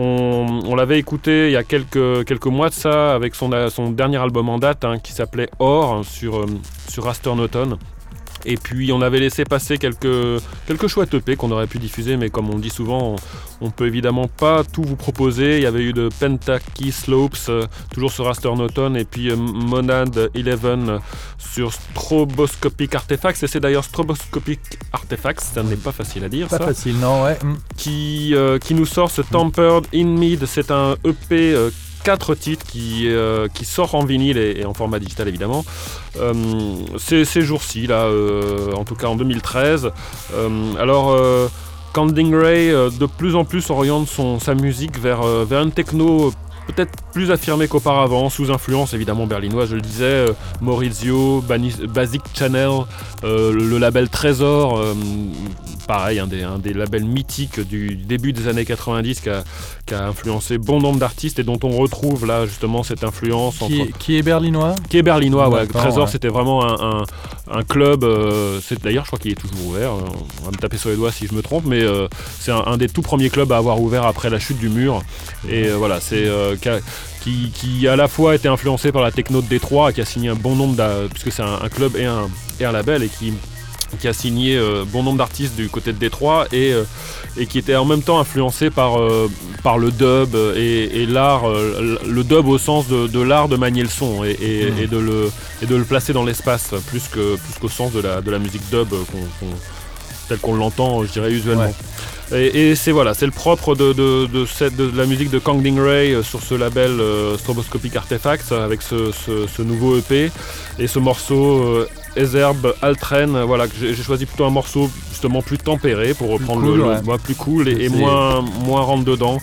A: On, on l'avait écouté il y a quelques, quelques mois de ça avec son, son dernier album en date hein, qui s'appelait Or sur, sur Raster Noton. Et puis on avait laissé passer quelques, quelques chouettes E P qu'on aurait pu diffuser, mais comme on le dit souvent, on ne peut évidemment pas tout vous proposer. Il y avait eu de Pentakey Slopes, euh, toujours sur Raster Noton, et puis euh, Monad Eleven sur Stroboscopic Artifacts. Et c'est d'ailleurs Stroboscopic Artifacts, ça n'est pas facile à dire.
B: Pas
A: ça,
B: facile, non, ouais.
A: Qui, euh, qui nous sort ce Tempered in Mid. C'est un E P euh, quatre titres qui, euh, qui sort en vinyle et, et en format digital évidemment euh, ces, ces jours-ci là euh, en tout cas en deux mille treize euh, alors euh, Kang Ding-Ray euh, de plus en plus oriente son, sa musique vers, euh, vers une techno peut-être plus affirmée qu'auparavant, sous influence évidemment berlinoise, je le disais, euh, Maurizio, Banis, Basic Channel, euh, le, le label Trésor, euh, pareil, un des, un des labels mythiques du début des années quatre-vingt-dix qui a, qui a influencé bon nombre d'artistes et dont on retrouve là justement cette influence.
B: Qui,
A: entre...
B: est, qui est berlinois
A: Qui est berlinois, ouais. Trésor
B: ouais.
A: C'était vraiment un, un, un club, euh, c'est, d'ailleurs je crois qu'il est toujours ouvert, on va me taper sur les doigts si je me trompe, mais euh, c'est un, un des tout premiers clubs à avoir ouvert après la chute du mur. Et euh, voilà, c'est... Euh, Qui, qui à la fois été influencé par la techno de Détroit, qui a signé un bon nombre d'a... puisque c'est un, un club et un, et un label, et qui, qui a signé euh, bon nombre d'artistes du côté de Détroit, et, euh, et qui était en même temps influencé par, euh, par le dub et, et l'art, euh, le dub au sens de, de l'art de manier le son et, et, mmh. et, de, le, et de le placer dans l'espace, plus, que, plus qu'au sens de la, de la musique dub qu'on, qu'on, telle qu'on l'entend, je dirais, usuellement. Ouais. Et, et c'est voilà, c'est le propre de, de, de, cette, de la musique de Kang Ding-Ray euh, sur ce label euh, Stroboscopic Artifacts avec ce, ce, ce nouveau E P et ce morceau euh, Ezerb Altren, euh, voilà, que j'ai, j'ai choisi plutôt un morceau justement plus tempéré pour reprendre
B: plus cool,
A: le,
B: ouais.
A: le moi plus cool et, et moins moins rentre dedans.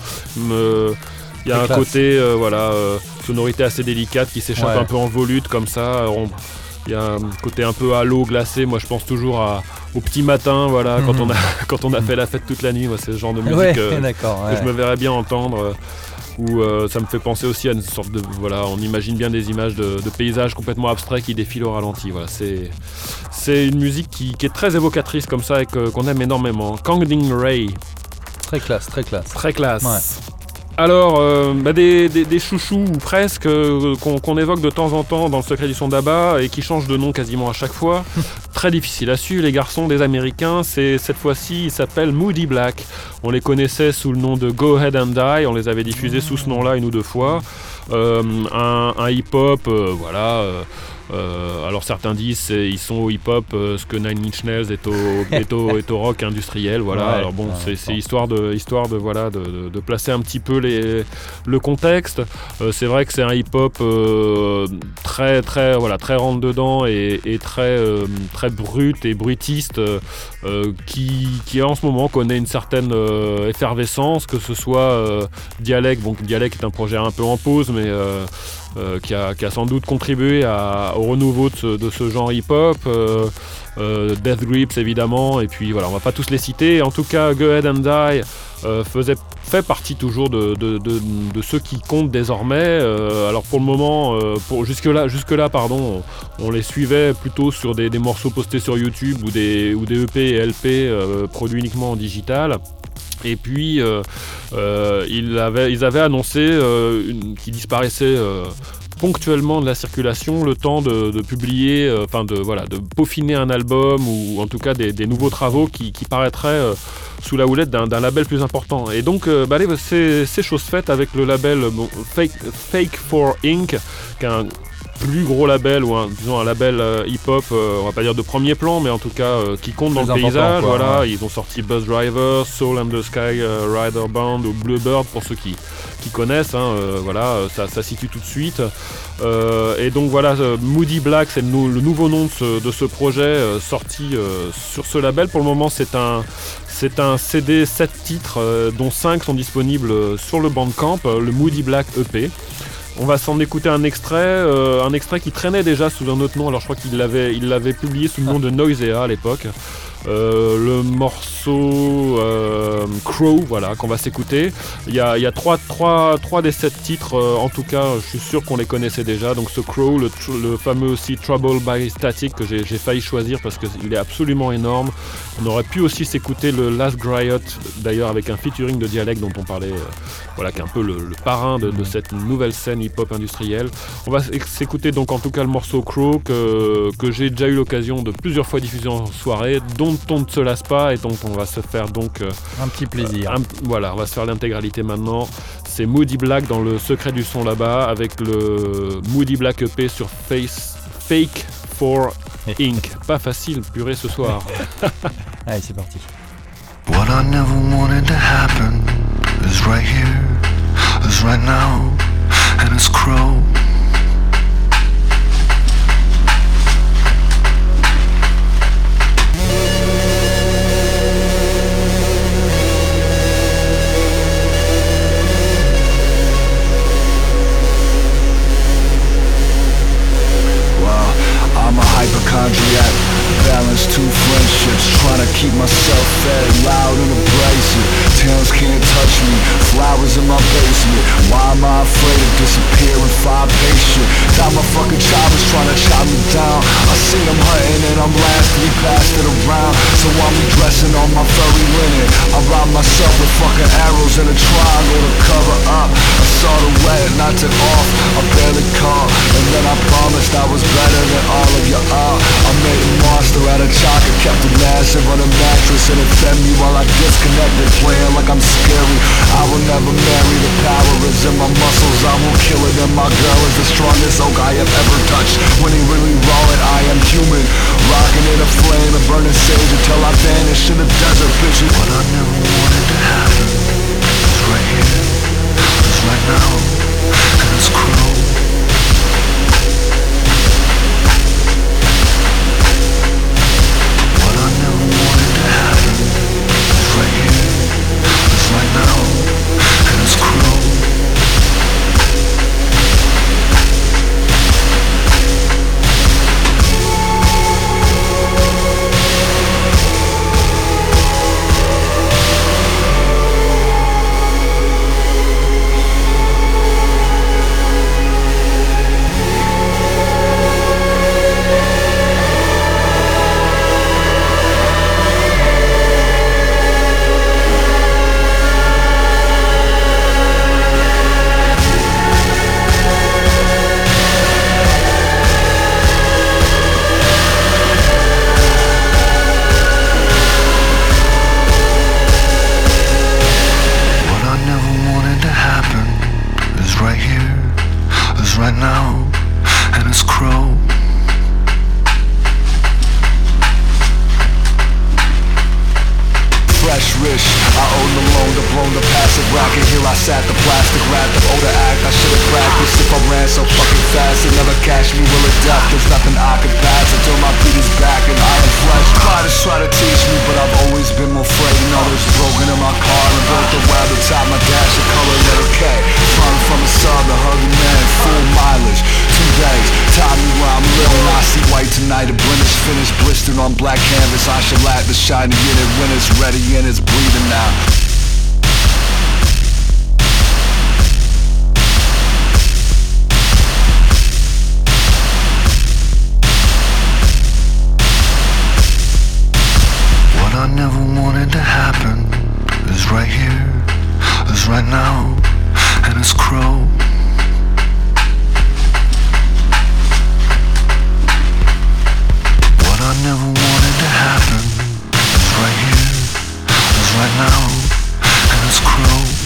A: Il y a c'est un classe. Côté euh, voilà euh, sonorité assez délicate qui s'échappe ouais. un peu en volute comme ça. Il y a un côté un peu à l'eau glacée. Moi je pense toujours à au petit matin, voilà, mmh. quand on a quand on a fait la fête toute la nuit, moi c'est ce genre de musique
B: ouais,
A: euh,
B: ouais.
A: que je me verrais bien entendre. Euh, où euh, ça me fait penser aussi à une sorte de voilà, on imagine bien des images de, de paysages complètement abstraits qui défilent au ralenti. Voilà, c'est c'est une musique qui, qui est très évocatrice comme ça et que, qu'on aime énormément. Kang Ding-Ray.
B: Très classe, très classe.
A: Très classe.
B: Ouais.
A: Alors, euh, bah des, des, des chouchous ou presque euh, qu'on, qu'on évoque de temps en temps dans le secret du son d'Abba et qui changent de nom quasiment à chaque fois. Très difficile à suivre, les garçons des Américains. C'est, cette fois-ci, ils s'appellent Moody Black. On les connaissait sous le nom de Go Ahead and Die. On les avait diffusés sous ce nom-là une ou deux fois. Euh, un, un hip-hop, euh, voilà... Euh, Euh, alors certains disent qu'ils sont au hip-hop euh, ce que Nine Inch Nails est au, est au, est au rock industriel, voilà. Ouais, alors bon, ouais, c'est, c'est histoire de, histoire de, voilà, de, de, de placer un petit peu les, le contexte. Euh, c'est vrai que c'est un hip-hop euh, très, très, voilà, très rentre-dedans et, et très, euh, très brut et bruitiste euh, qui, qui en ce moment connaît une certaine euh, effervescence, que ce soit euh, Dialect. Bon, Dialect est un projet un peu en pause, mais euh, Euh, qui, a, qui a sans doute contribué à, au renouveau de ce, de ce genre hip-hop, euh, euh, Death Grips évidemment, et puis voilà, on va pas tous les citer. En tout cas, Go Ahead and Die euh, faisait, fait partie toujours de, de, de, de ceux qui comptent désormais. Euh, alors pour le moment, euh, pour, jusque-là, jusque-là pardon, on, on les suivait plutôt sur des, des morceaux postés sur YouTube ou des, ou des E P et L P euh, produits uniquement en digital. Et puis, euh, euh, ils, avaient, ils avaient annoncé euh, une, qu'ils disparaissaient euh, ponctuellement de la circulation, le temps de, de publier, enfin euh, de, voilà, de peaufiner un album ou en tout cas des, des nouveaux travaux qui, qui paraîtraient euh, sous la houlette d'un, d'un label plus important. Et donc, euh, bah, c'est, c'est chose faite avec le label bon, Fake, Fake four Incorporated, qui est un plus gros label, ou un, disons un label euh, hip-hop, euh, on va pas dire de premier plan, mais en tout cas euh, qui compte dans
B: Plus
A: le paysage.
B: quoi,
A: Voilà,
B: ouais.
A: ils ont sorti Bus Driver, Soul and the Sky euh, Rider Band ou Bluebird pour ceux qui, qui connaissent. Hein, euh, voilà, ça, ça situe tout de suite. Euh, et donc voilà, euh, Moody Black, c'est le, nou- le nouveau nom de ce, de ce projet euh, sorti euh, sur ce label. Pour le moment, c'est un, c'est un C D sept titres, euh, dont cinq sont disponibles euh, sur le Bandcamp, euh, le Moody Black E P. On va s'en écouter un extrait, euh, un extrait qui traînait déjà sous un autre nom. Alors je crois qu'il l'avait, il l'avait publié sous le nom de Noisea à l'époque. Euh, le morceau euh, Crow, voilà, qu'on va s'écouter. Il y a, il y a trois, trois, trois des sept titres, euh, en tout cas, je suis sûr qu'on les connaissait déjà. Donc ce Crow, le, tr- le fameux aussi Trouble by Static que j'ai, j'ai failli choisir parce qu'il est absolument énorme. On aurait pu aussi s'écouter le Last Griot, d'ailleurs avec un featuring de Dialect dont on parlait, euh, voilà, qui est un peu le, le parrain de, de cette nouvelle scène hip-hop industrielle. On va s'écouter donc en tout cas le morceau Crow que, que j'ai déjà eu l'occasion de plusieurs fois diffuser en soirée, dont on ne se lasse pas et dont on va se faire donc euh,
B: Un petit plaisir.
A: un- voilà, on va se faire l'intégralité maintenant. C'est Moody Black dans le secret du son là-bas avec le Moody Black E P sur Face Fake for Inc. Pas facile, purée ce soir.
B: Allez, c'est parti.
C: What I never wanted to happen is right here, is right now, and it's Crow. Wow, I'm a hypochondriac, balance two friendships, trying to keep myself fed, loud and abrasive. Towns can't touch me, flowers in my basement. Why am I afraid of disappearing? Five patient, got my fucking choppers trying to chop me down. I see them hunting and I'm last to be passed it around. So I'm dressing on my furry linen. I rob myself with fucking arrows in a triangle to cover up. I saw the red and I took off, I barely caught. And then I promised I was better than all of you are. I made a monster out of chocolate, kept it massive on a mattress, and it fed me while I disconnected, playing like I'm scary. I will never marry, the power is in my muscles, I won't kill it, and my girl is the strongest oak I have ever touched. When he really raw it, I am human, rocking in a flame and burning sage until I vanish in the desert, bitches. What I never wanted to happen is right here, is right now, and it's Crow. What I never wanted to happen is right here, is right now, and it's Crow. What I never wanted to happen is right here, is right now, and it's Crow. Fresh rich, I own the loan to blown the passive racket. Here I sat, the plastic wrapped up older act. I should've practiced if I ran so fucking fast. It never catch me, will it death? There's nothing I could pass until my feet is back and I am flesh. Fighters try to teach me, but I've always been more afraid. Others broken in my car and built the web inside my dash. A color letter K, front from the sun, the hungry man, full mileage. Two days, time me where I'm living. I see white tonight, a blemish finish, blistered on black canvas. I should lack the shiny in it when it's ready and it's breathing now. What I never wanted to happen is right here, is right now, and it's Crow. What I never wanted to happen is right here, is right now, and it's Crow.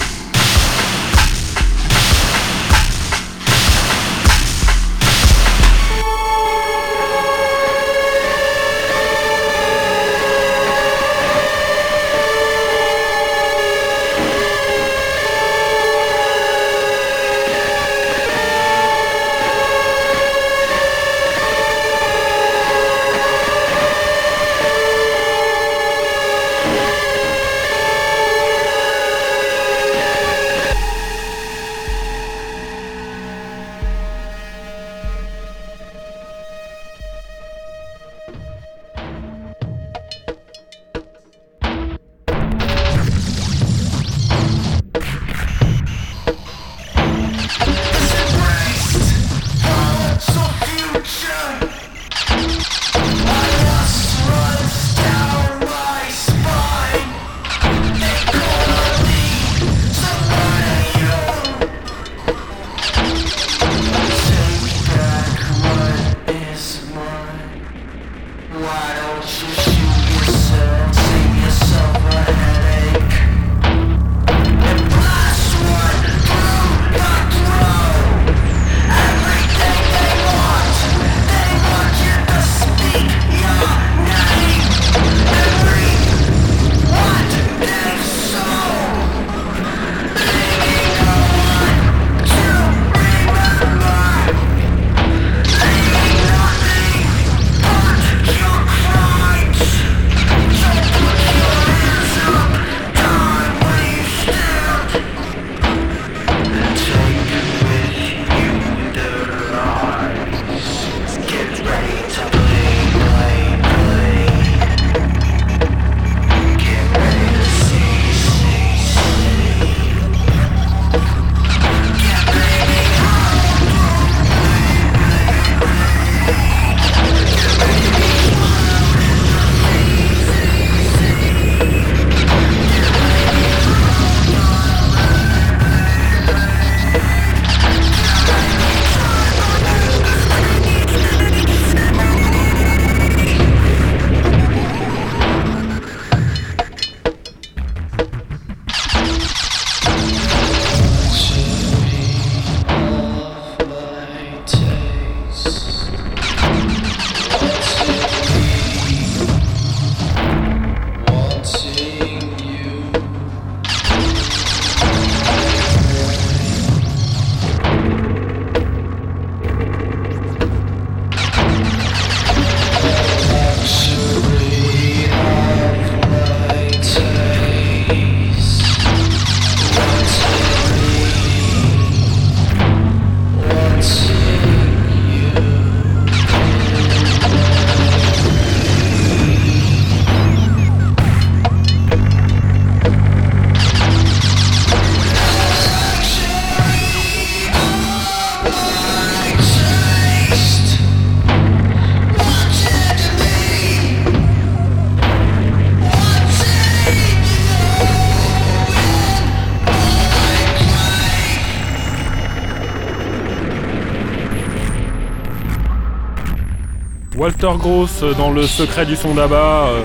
A: Walter Gross dans le secret du son d'Abba. Euh,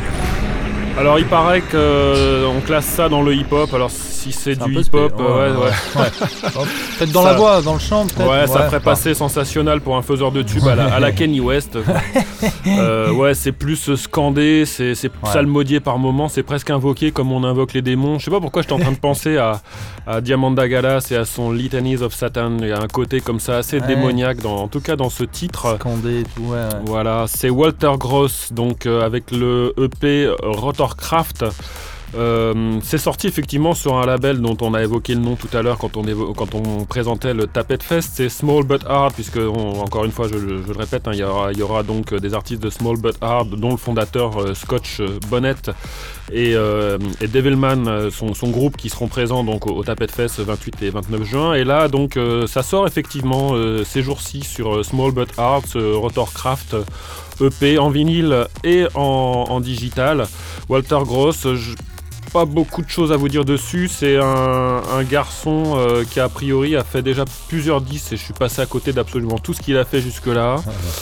A: alors il paraît qu'on euh, classe ça dans le hip-hop, alors si c'est, c'est du hip-hop, spé- euh, ouais, ouais. ouais.
B: ouais. Peut-être dans ça, la voix, dans le chant, peut-être.
A: Ouais, ça
B: ouais,
A: ferait passer sensationnel pour un faiseur de tube à la, à la Kanye West. euh, ouais, c'est plus scandé, c'est, c'est ouais. psalmodié par moments, c'est presque invoqué comme on invoque les démons. Je sais pas pourquoi j'étais en train de penser à, à Diamanda Galas et à son Litanies of Satan. Il y a un côté comme ça assez ouais. démoniaque, dans, en tout cas dans ce titre.
B: Scandé et tout, ouais. ouais.
A: Voilà, c'est Walter Gross, donc euh, avec le E P Rotorcraft. Euh, c'est sorti effectivement sur un label dont on a évoqué le nom tout à l'heure quand on, évo- quand on présentait le Tapet Fest, c'est Small But Hard, puisque on, encore une fois je, je, je le répète, hein, il, y aura, il y aura donc des artistes de Small But Hard dont le fondateur euh, Scotch Bonnet et, euh, et Devilman, euh, son, son groupe, qui seront présents donc au, au Tapet Fest vingt-huit et vingt-neuf juin, et là donc euh, ça sort effectivement euh, ces jours-ci sur euh, Small But Hard, ce Rotorcraft E P en vinyle et en, en digital. Walter Gross, je, pas beaucoup de choses à vous dire dessus, c'est un, un garçon euh, qui a priori a fait déjà plusieurs disques et je suis passé à côté d'absolument tout ce qu'il a fait jusque-là.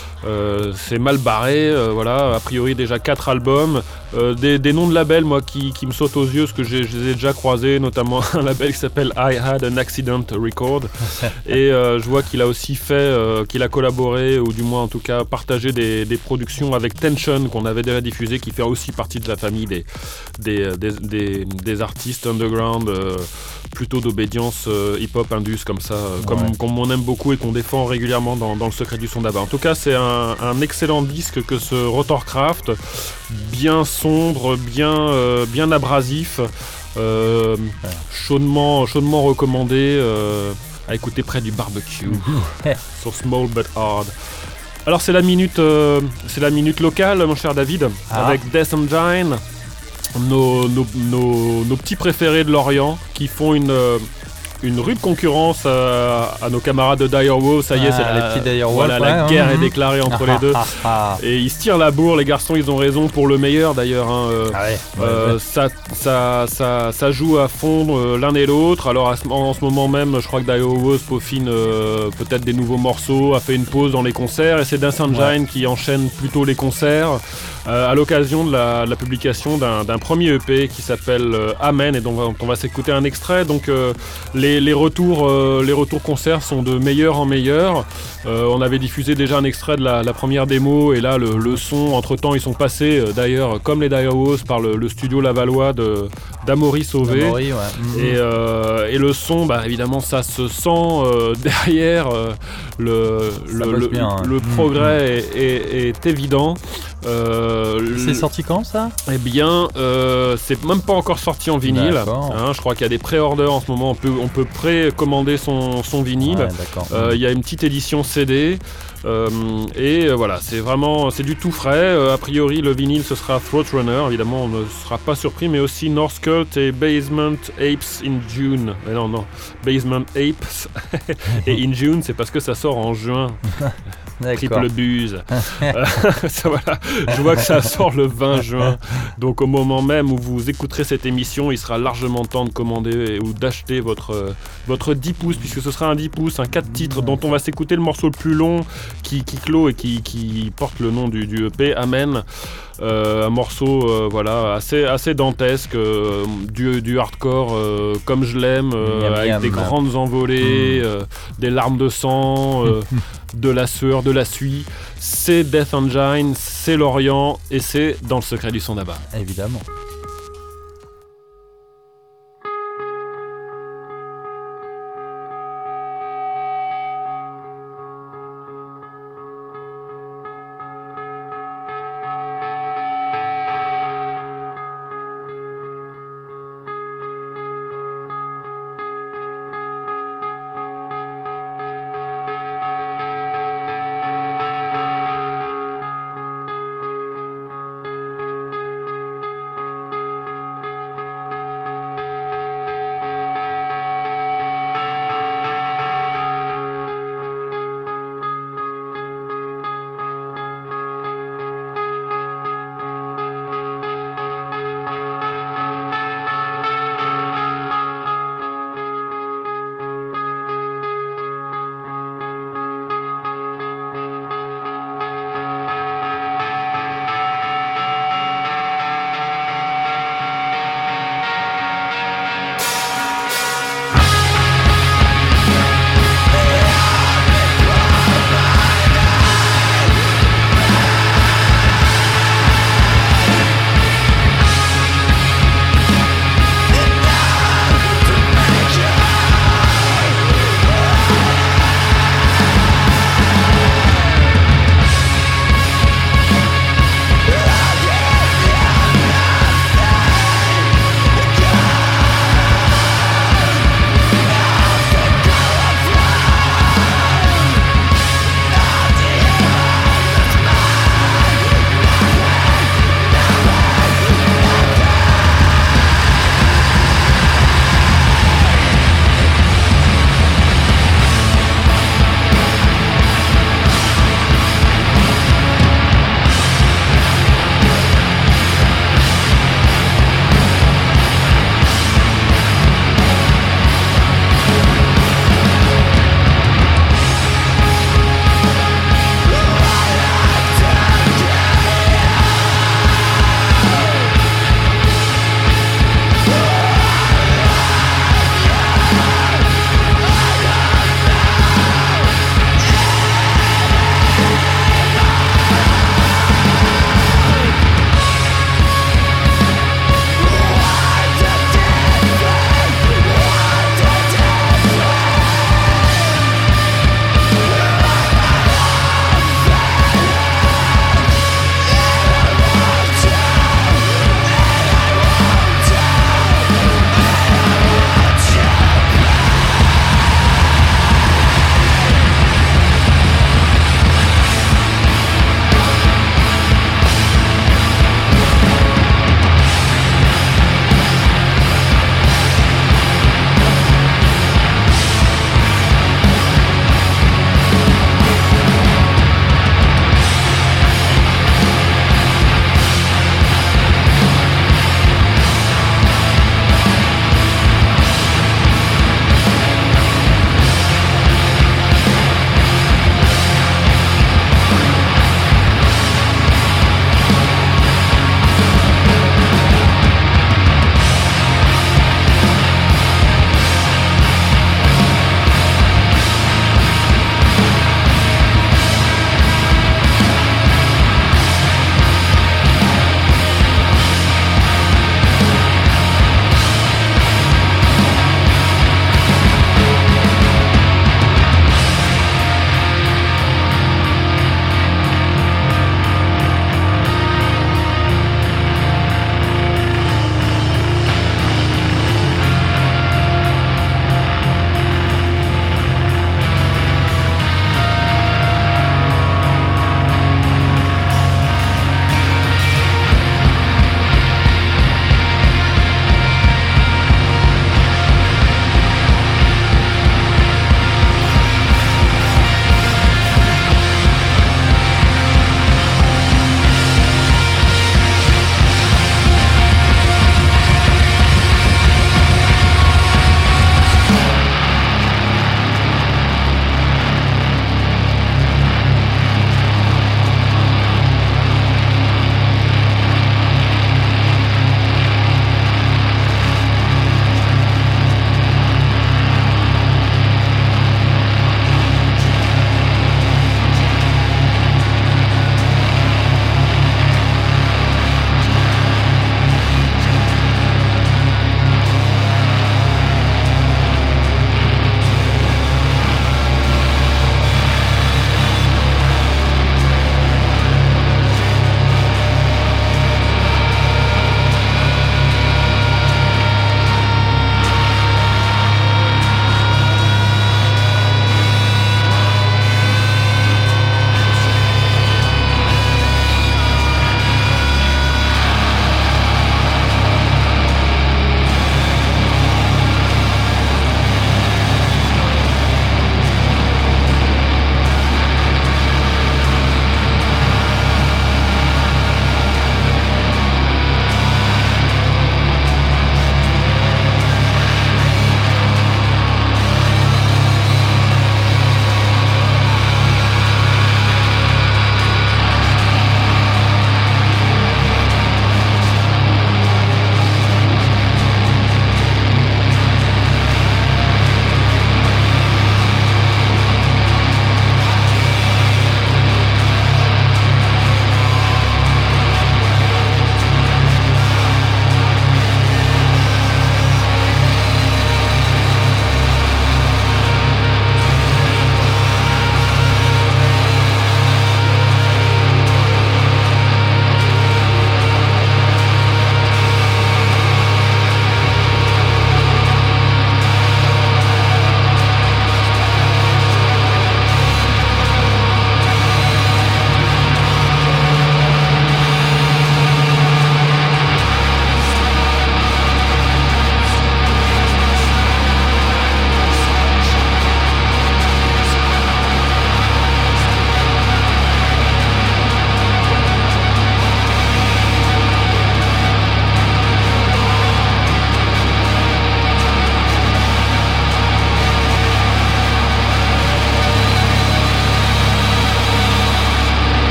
A: Euh, c'est mal barré, euh, voilà, a priori déjà quatre albums, euh, des, des noms de labels moi qui, qui me sautent aux yeux parce que j'ai, je les ai déjà croisés, notamment un label qui s'appelle I Had an Accident Record et euh, je vois qu'il a aussi fait, euh, qu'il a collaboré ou du moins en tout cas partagé des, des productions avec Tension qu'on avait déjà diffusé, qui fait aussi partie de la famille des, des, des, des, des artistes underground euh, plutôt d'obédience euh, hip-hop indus comme ça, euh, comme, ouais. comme on aime beaucoup et qu'on défend régulièrement dans, dans le secret du son d'Abba. En tout cas c'est un Un, un excellent disque que ce Rotorcraft, bien sombre, bien, euh, bien abrasif, euh, ouais. chaudement, chaudement recommandé euh, à écouter près du barbecue sur Small But Hard. Alors c'est la minute, euh, c'est la minute locale, mon cher David, ah. avec Death Engine, nos, nos, nos, nos petits préférés de l'Orient qui font une... Euh, une rude concurrence à, à nos camarades de Dire Wolf, ça y est, ah, c'est la,
B: les petits Dire
A: voilà,
B: Wolf,
A: la
B: ouais,
A: guerre
B: hein.
A: est déclarée entre les deux. Et ils se tirent la bourre, les garçons, ils ont raison pour le meilleur d'ailleurs. Hein.
B: Ah ouais,
A: euh,
B: ouais, ouais.
A: Ça, ça, ça, ça joue à fond euh, l'un et l'autre. Alors ce, en, en ce moment même, je crois que Dire Wolf peaufine euh, peut-être des nouveaux morceaux, a fait une pause dans les concerts, et c'est Death Engine ouais. qui enchaîne plutôt les concerts euh, à l'occasion de la, de la publication d'un, d'un premier E P qui s'appelle euh, Amen, et dont on va, on va s'écouter un extrait. Donc euh, les, les retours Euh, les retours concerts sont de meilleur en meilleur. Euh, on avait diffusé déjà un extrait de la, la première démo et là le, le son, entre temps ils sont passés euh, d'ailleurs comme les Dire Wolf par le, le studio Lavallois de, d'Amaury Sauvé.
B: D'Amaury, ouais. mmh.
A: et, euh, et le son, bah, évidemment ça se sent euh, derrière euh, le, le, le,
B: bien,
A: le, le
B: mmh.
A: progrès est, est, est évident. Euh,
B: c'est sorti quand ça ?
A: Eh bien, euh, c'est même pas encore sorti en vinyle. Hein, je crois qu'il y a des pré-orders en ce moment. On peut, on peut pré-commander son, son vinyle.
B: Ouais,
A: euh, il y a une petite édition C D. Euh, et euh, voilà, c'est vraiment, c'est du tout frais. Euh, a priori, le vinyle ce sera Throatrunner. Évidemment, on ne sera pas surpris, mais aussi North Cult et Basement Apes in June. Mais non, non, Basement Apes et in June, c'est parce que ça sort en juin. Triple buse. euh, ça, voilà. Je vois que ça sort le vingt juin. Donc au moment même où vous écouterez cette émission, il sera largement temps de commander ou d'acheter votre, votre dix pouces, puisque ce sera un dix pouces, un quatre titres dont on va s'écouter le morceau le plus long qui, qui clôt et qui, qui porte le nom du, du E P, Amen. Euh, un morceau euh, voilà, assez, assez dantesque, euh, du, du hardcore euh, comme je l'aime, euh, miam, avec miam, des miam. grandes envolées, mmh. euh, des larmes de sang, euh, de la sueur, de la suie. C'est Death Engine, c'est l'Orient et c'est dans le secret du son d'Abba.
B: Évidemment.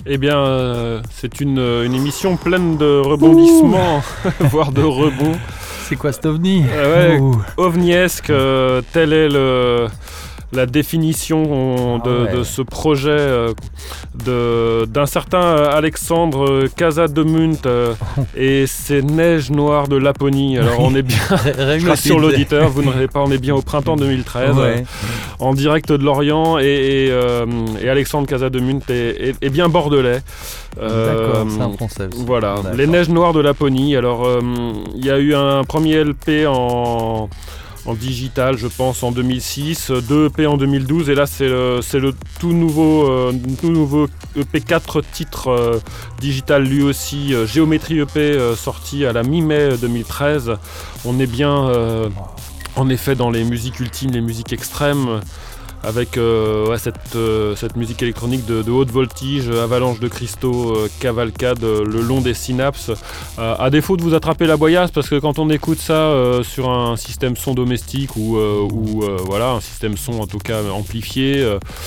A: Eh bien, euh, c'est une, une émission pleine de rebondissements, voire de rebonds.
B: C'est quoi cet ovni?
A: Euh, ouais, ovniesque, euh, tel est le... la définition de, ah ouais. de ce projet euh, de, d'un certain Alexandre Casademunt euh, et ses neiges noires de Laponie. Alors on est bien, je rassure l'auditeur, vous ne rêvez pas, on est bien au printemps deux mille treize, ouais. euh, en direct de Lorient, et, et, euh, et Alexandre Casademunt est, est, est bien bordelais.
B: Euh, D'accord, c'est un français aussi.
A: Voilà,
B: D'accord.
A: Les neiges noires de Laponie. Alors il euh, y a eu un premier L P en... en digital, je pense, en deux mille six, deux E P en deux mille douze, et là c'est le, c'est le tout nouveau, euh, tout nouveau E P quatre titres euh, digital lui aussi, euh, Géométrie E P euh, sorti à la mi-mai deux mille treize. On est bien euh, en effet dans les musiques ultimes, les musiques extrêmes, avec euh, ouais, cette, euh, cette musique électronique de, de haute voltige, avalanche de cristaux, euh, cavalcade euh, le long des synapses. Euh, à défaut de vous attraper la boyasse, parce que quand on écoute ça euh, sur un système son domestique ou, euh, ou euh, voilà, un système son en tout cas amplifié,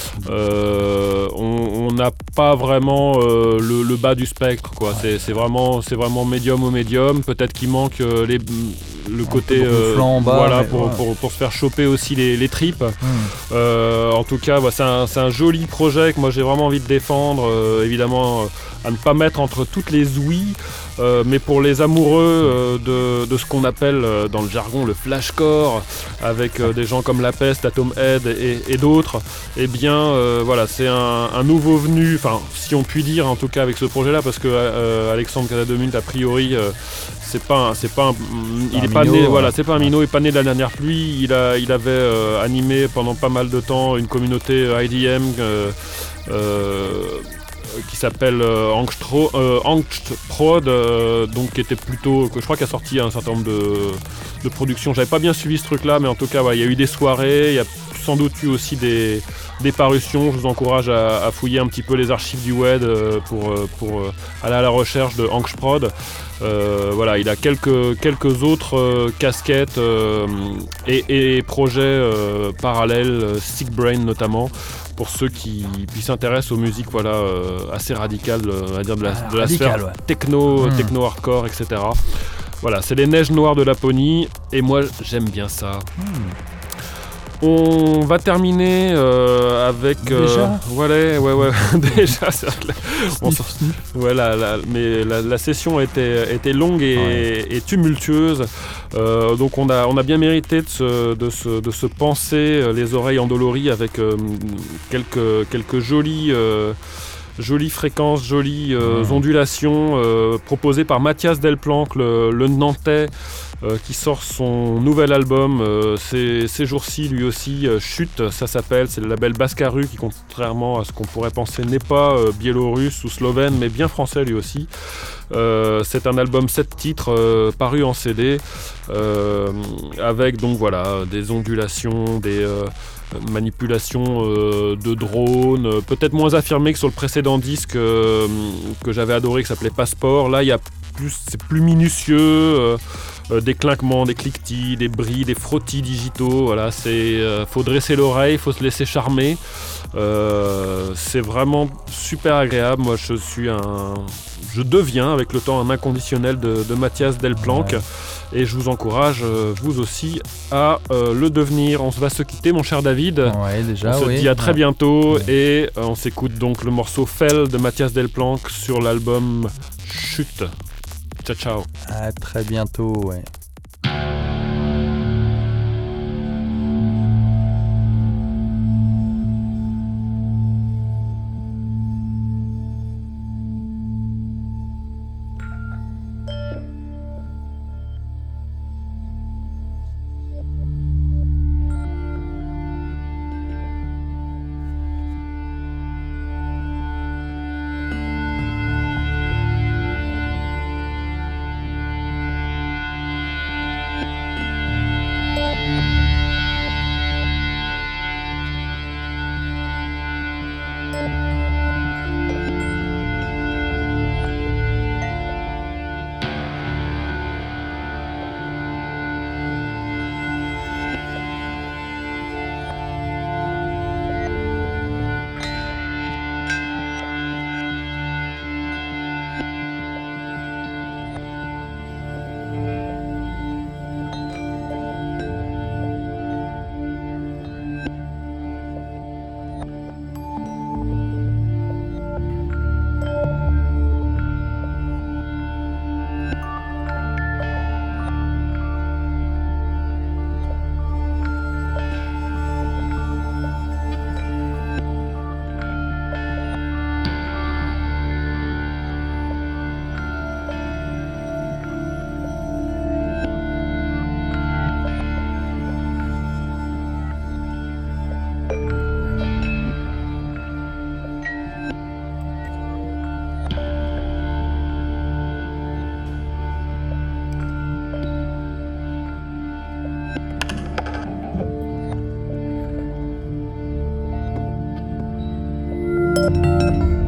A: euh, on n'a pas vraiment euh, le, le bas du spectre, quoi. C'est, c'est, vraiment, c'est vraiment médium au médium. Peut-être qu'il manque euh, les, le
B: un
A: côté euh,
B: en bas,
A: voilà,
B: mais,
A: pour,
B: ouais.
A: pour, pour se faire choper aussi les, les tripes.
B: Mmh.
A: Euh, Euh, en tout cas, bah, c'est, un, c'est un joli projet que moi j'ai vraiment envie de défendre, euh, évidemment euh, à ne pas mettre entre toutes les ouïes, euh, mais pour les amoureux euh, de, de ce qu'on appelle euh, dans le jargon le flashcore, avec euh, des gens comme La Peste, Atom Head et, et d'autres, eh bien euh, voilà, c'est un, un nouveau venu, enfin si on peut dire en tout cas avec ce projet-là, parce que euh, Alexandre Casademunt a priori euh, c'est pas un, c'est pas un, il
B: un
A: est pas
B: minot,
A: né,
B: ouais.
A: voilà, c'est pas un minot, il est pas né de la dernière pluie. Il a, il avait euh, animé pendant pas mal de temps une communauté I D M euh, euh, qui s'appelle euh, Angstro, euh, Angstprod, euh, donc qui était plutôt, que je crois, qui a sorti un certain nombre de, de productions. J'avais pas bien suivi ce truc-là, mais en tout cas, ouais, il y a eu des soirées, il y a sans doute eu aussi des, des parutions. Je vous encourage à, à fouiller un petit peu les archives du web euh, pour, pour euh, aller à la recherche de Angstprod. Euh, voilà, il a quelques, quelques autres euh, casquettes euh, et, et projets euh, parallèles, euh, Sick Brain notamment, pour ceux qui, qui s'intéressent aux musiques voilà, euh, assez radicales, euh, on va dire de la, de la
B: Radical,
A: sphère
B: ouais.
A: techno,
B: mmh.
A: techno-hardcore, et cetera. Voilà, c'est les neiges noires de Laponie, et moi j'aime bien ça.
B: Mmh.
A: On va terminer euh, avec. Euh,
B: déjà
A: ouais, ouais, ouais. déjà, c'est vrai. On s'en... Ouais, la, la, mais la, la session était, était longue et, ouais. et tumultueuse. Euh, donc, on a, on a bien mérité de se, de se, de se penser les oreilles endolories avec euh, quelques, quelques jolies. Euh, Jolies fréquences, jolies euh, mmh. ondulations euh, proposées par Mathias Delplanque, le, le Nantais, euh, qui sort son nouvel album euh, ces, ces jours-ci, lui aussi, euh, Chute, ça s'appelle, c'est le label Bascaru, qui contrairement à ce qu'on pourrait penser n'est pas euh, biélorusse ou slovène, mais bien français lui aussi. Euh, c'est un album sept titres euh, paru en C D, euh, avec donc voilà des ondulations, des euh, manipulations euh, de drones, euh, peut-être moins affirmées que sur le précédent disque euh, que j'avais adoré, qui s'appelait Passeport. Là, il y a plus, c'est plus minutieux, euh, euh, des clinquements, des cliquetis, des bris, des frottis digitaux. Voilà, c'est, euh, faut dresser l'oreille, faut se laisser charmer. Euh, c'est vraiment super agréable. Moi, je suis un, je deviens avec le temps un inconditionnel de, de Mathias Delplanque. Ouais. Et je vous encourage, euh, vous aussi, à euh, le devenir. On va se quitter, mon cher David.
B: Ouais, déjà,
A: on se
B: oui.
A: dit à très
B: ouais.
A: bientôt.
B: Ouais.
A: Et euh, on s'écoute donc le morceau Fell de Mathias Delplanque sur l'album Chute. Ciao, ciao.
B: À très bientôt, ouais.
C: Thank you.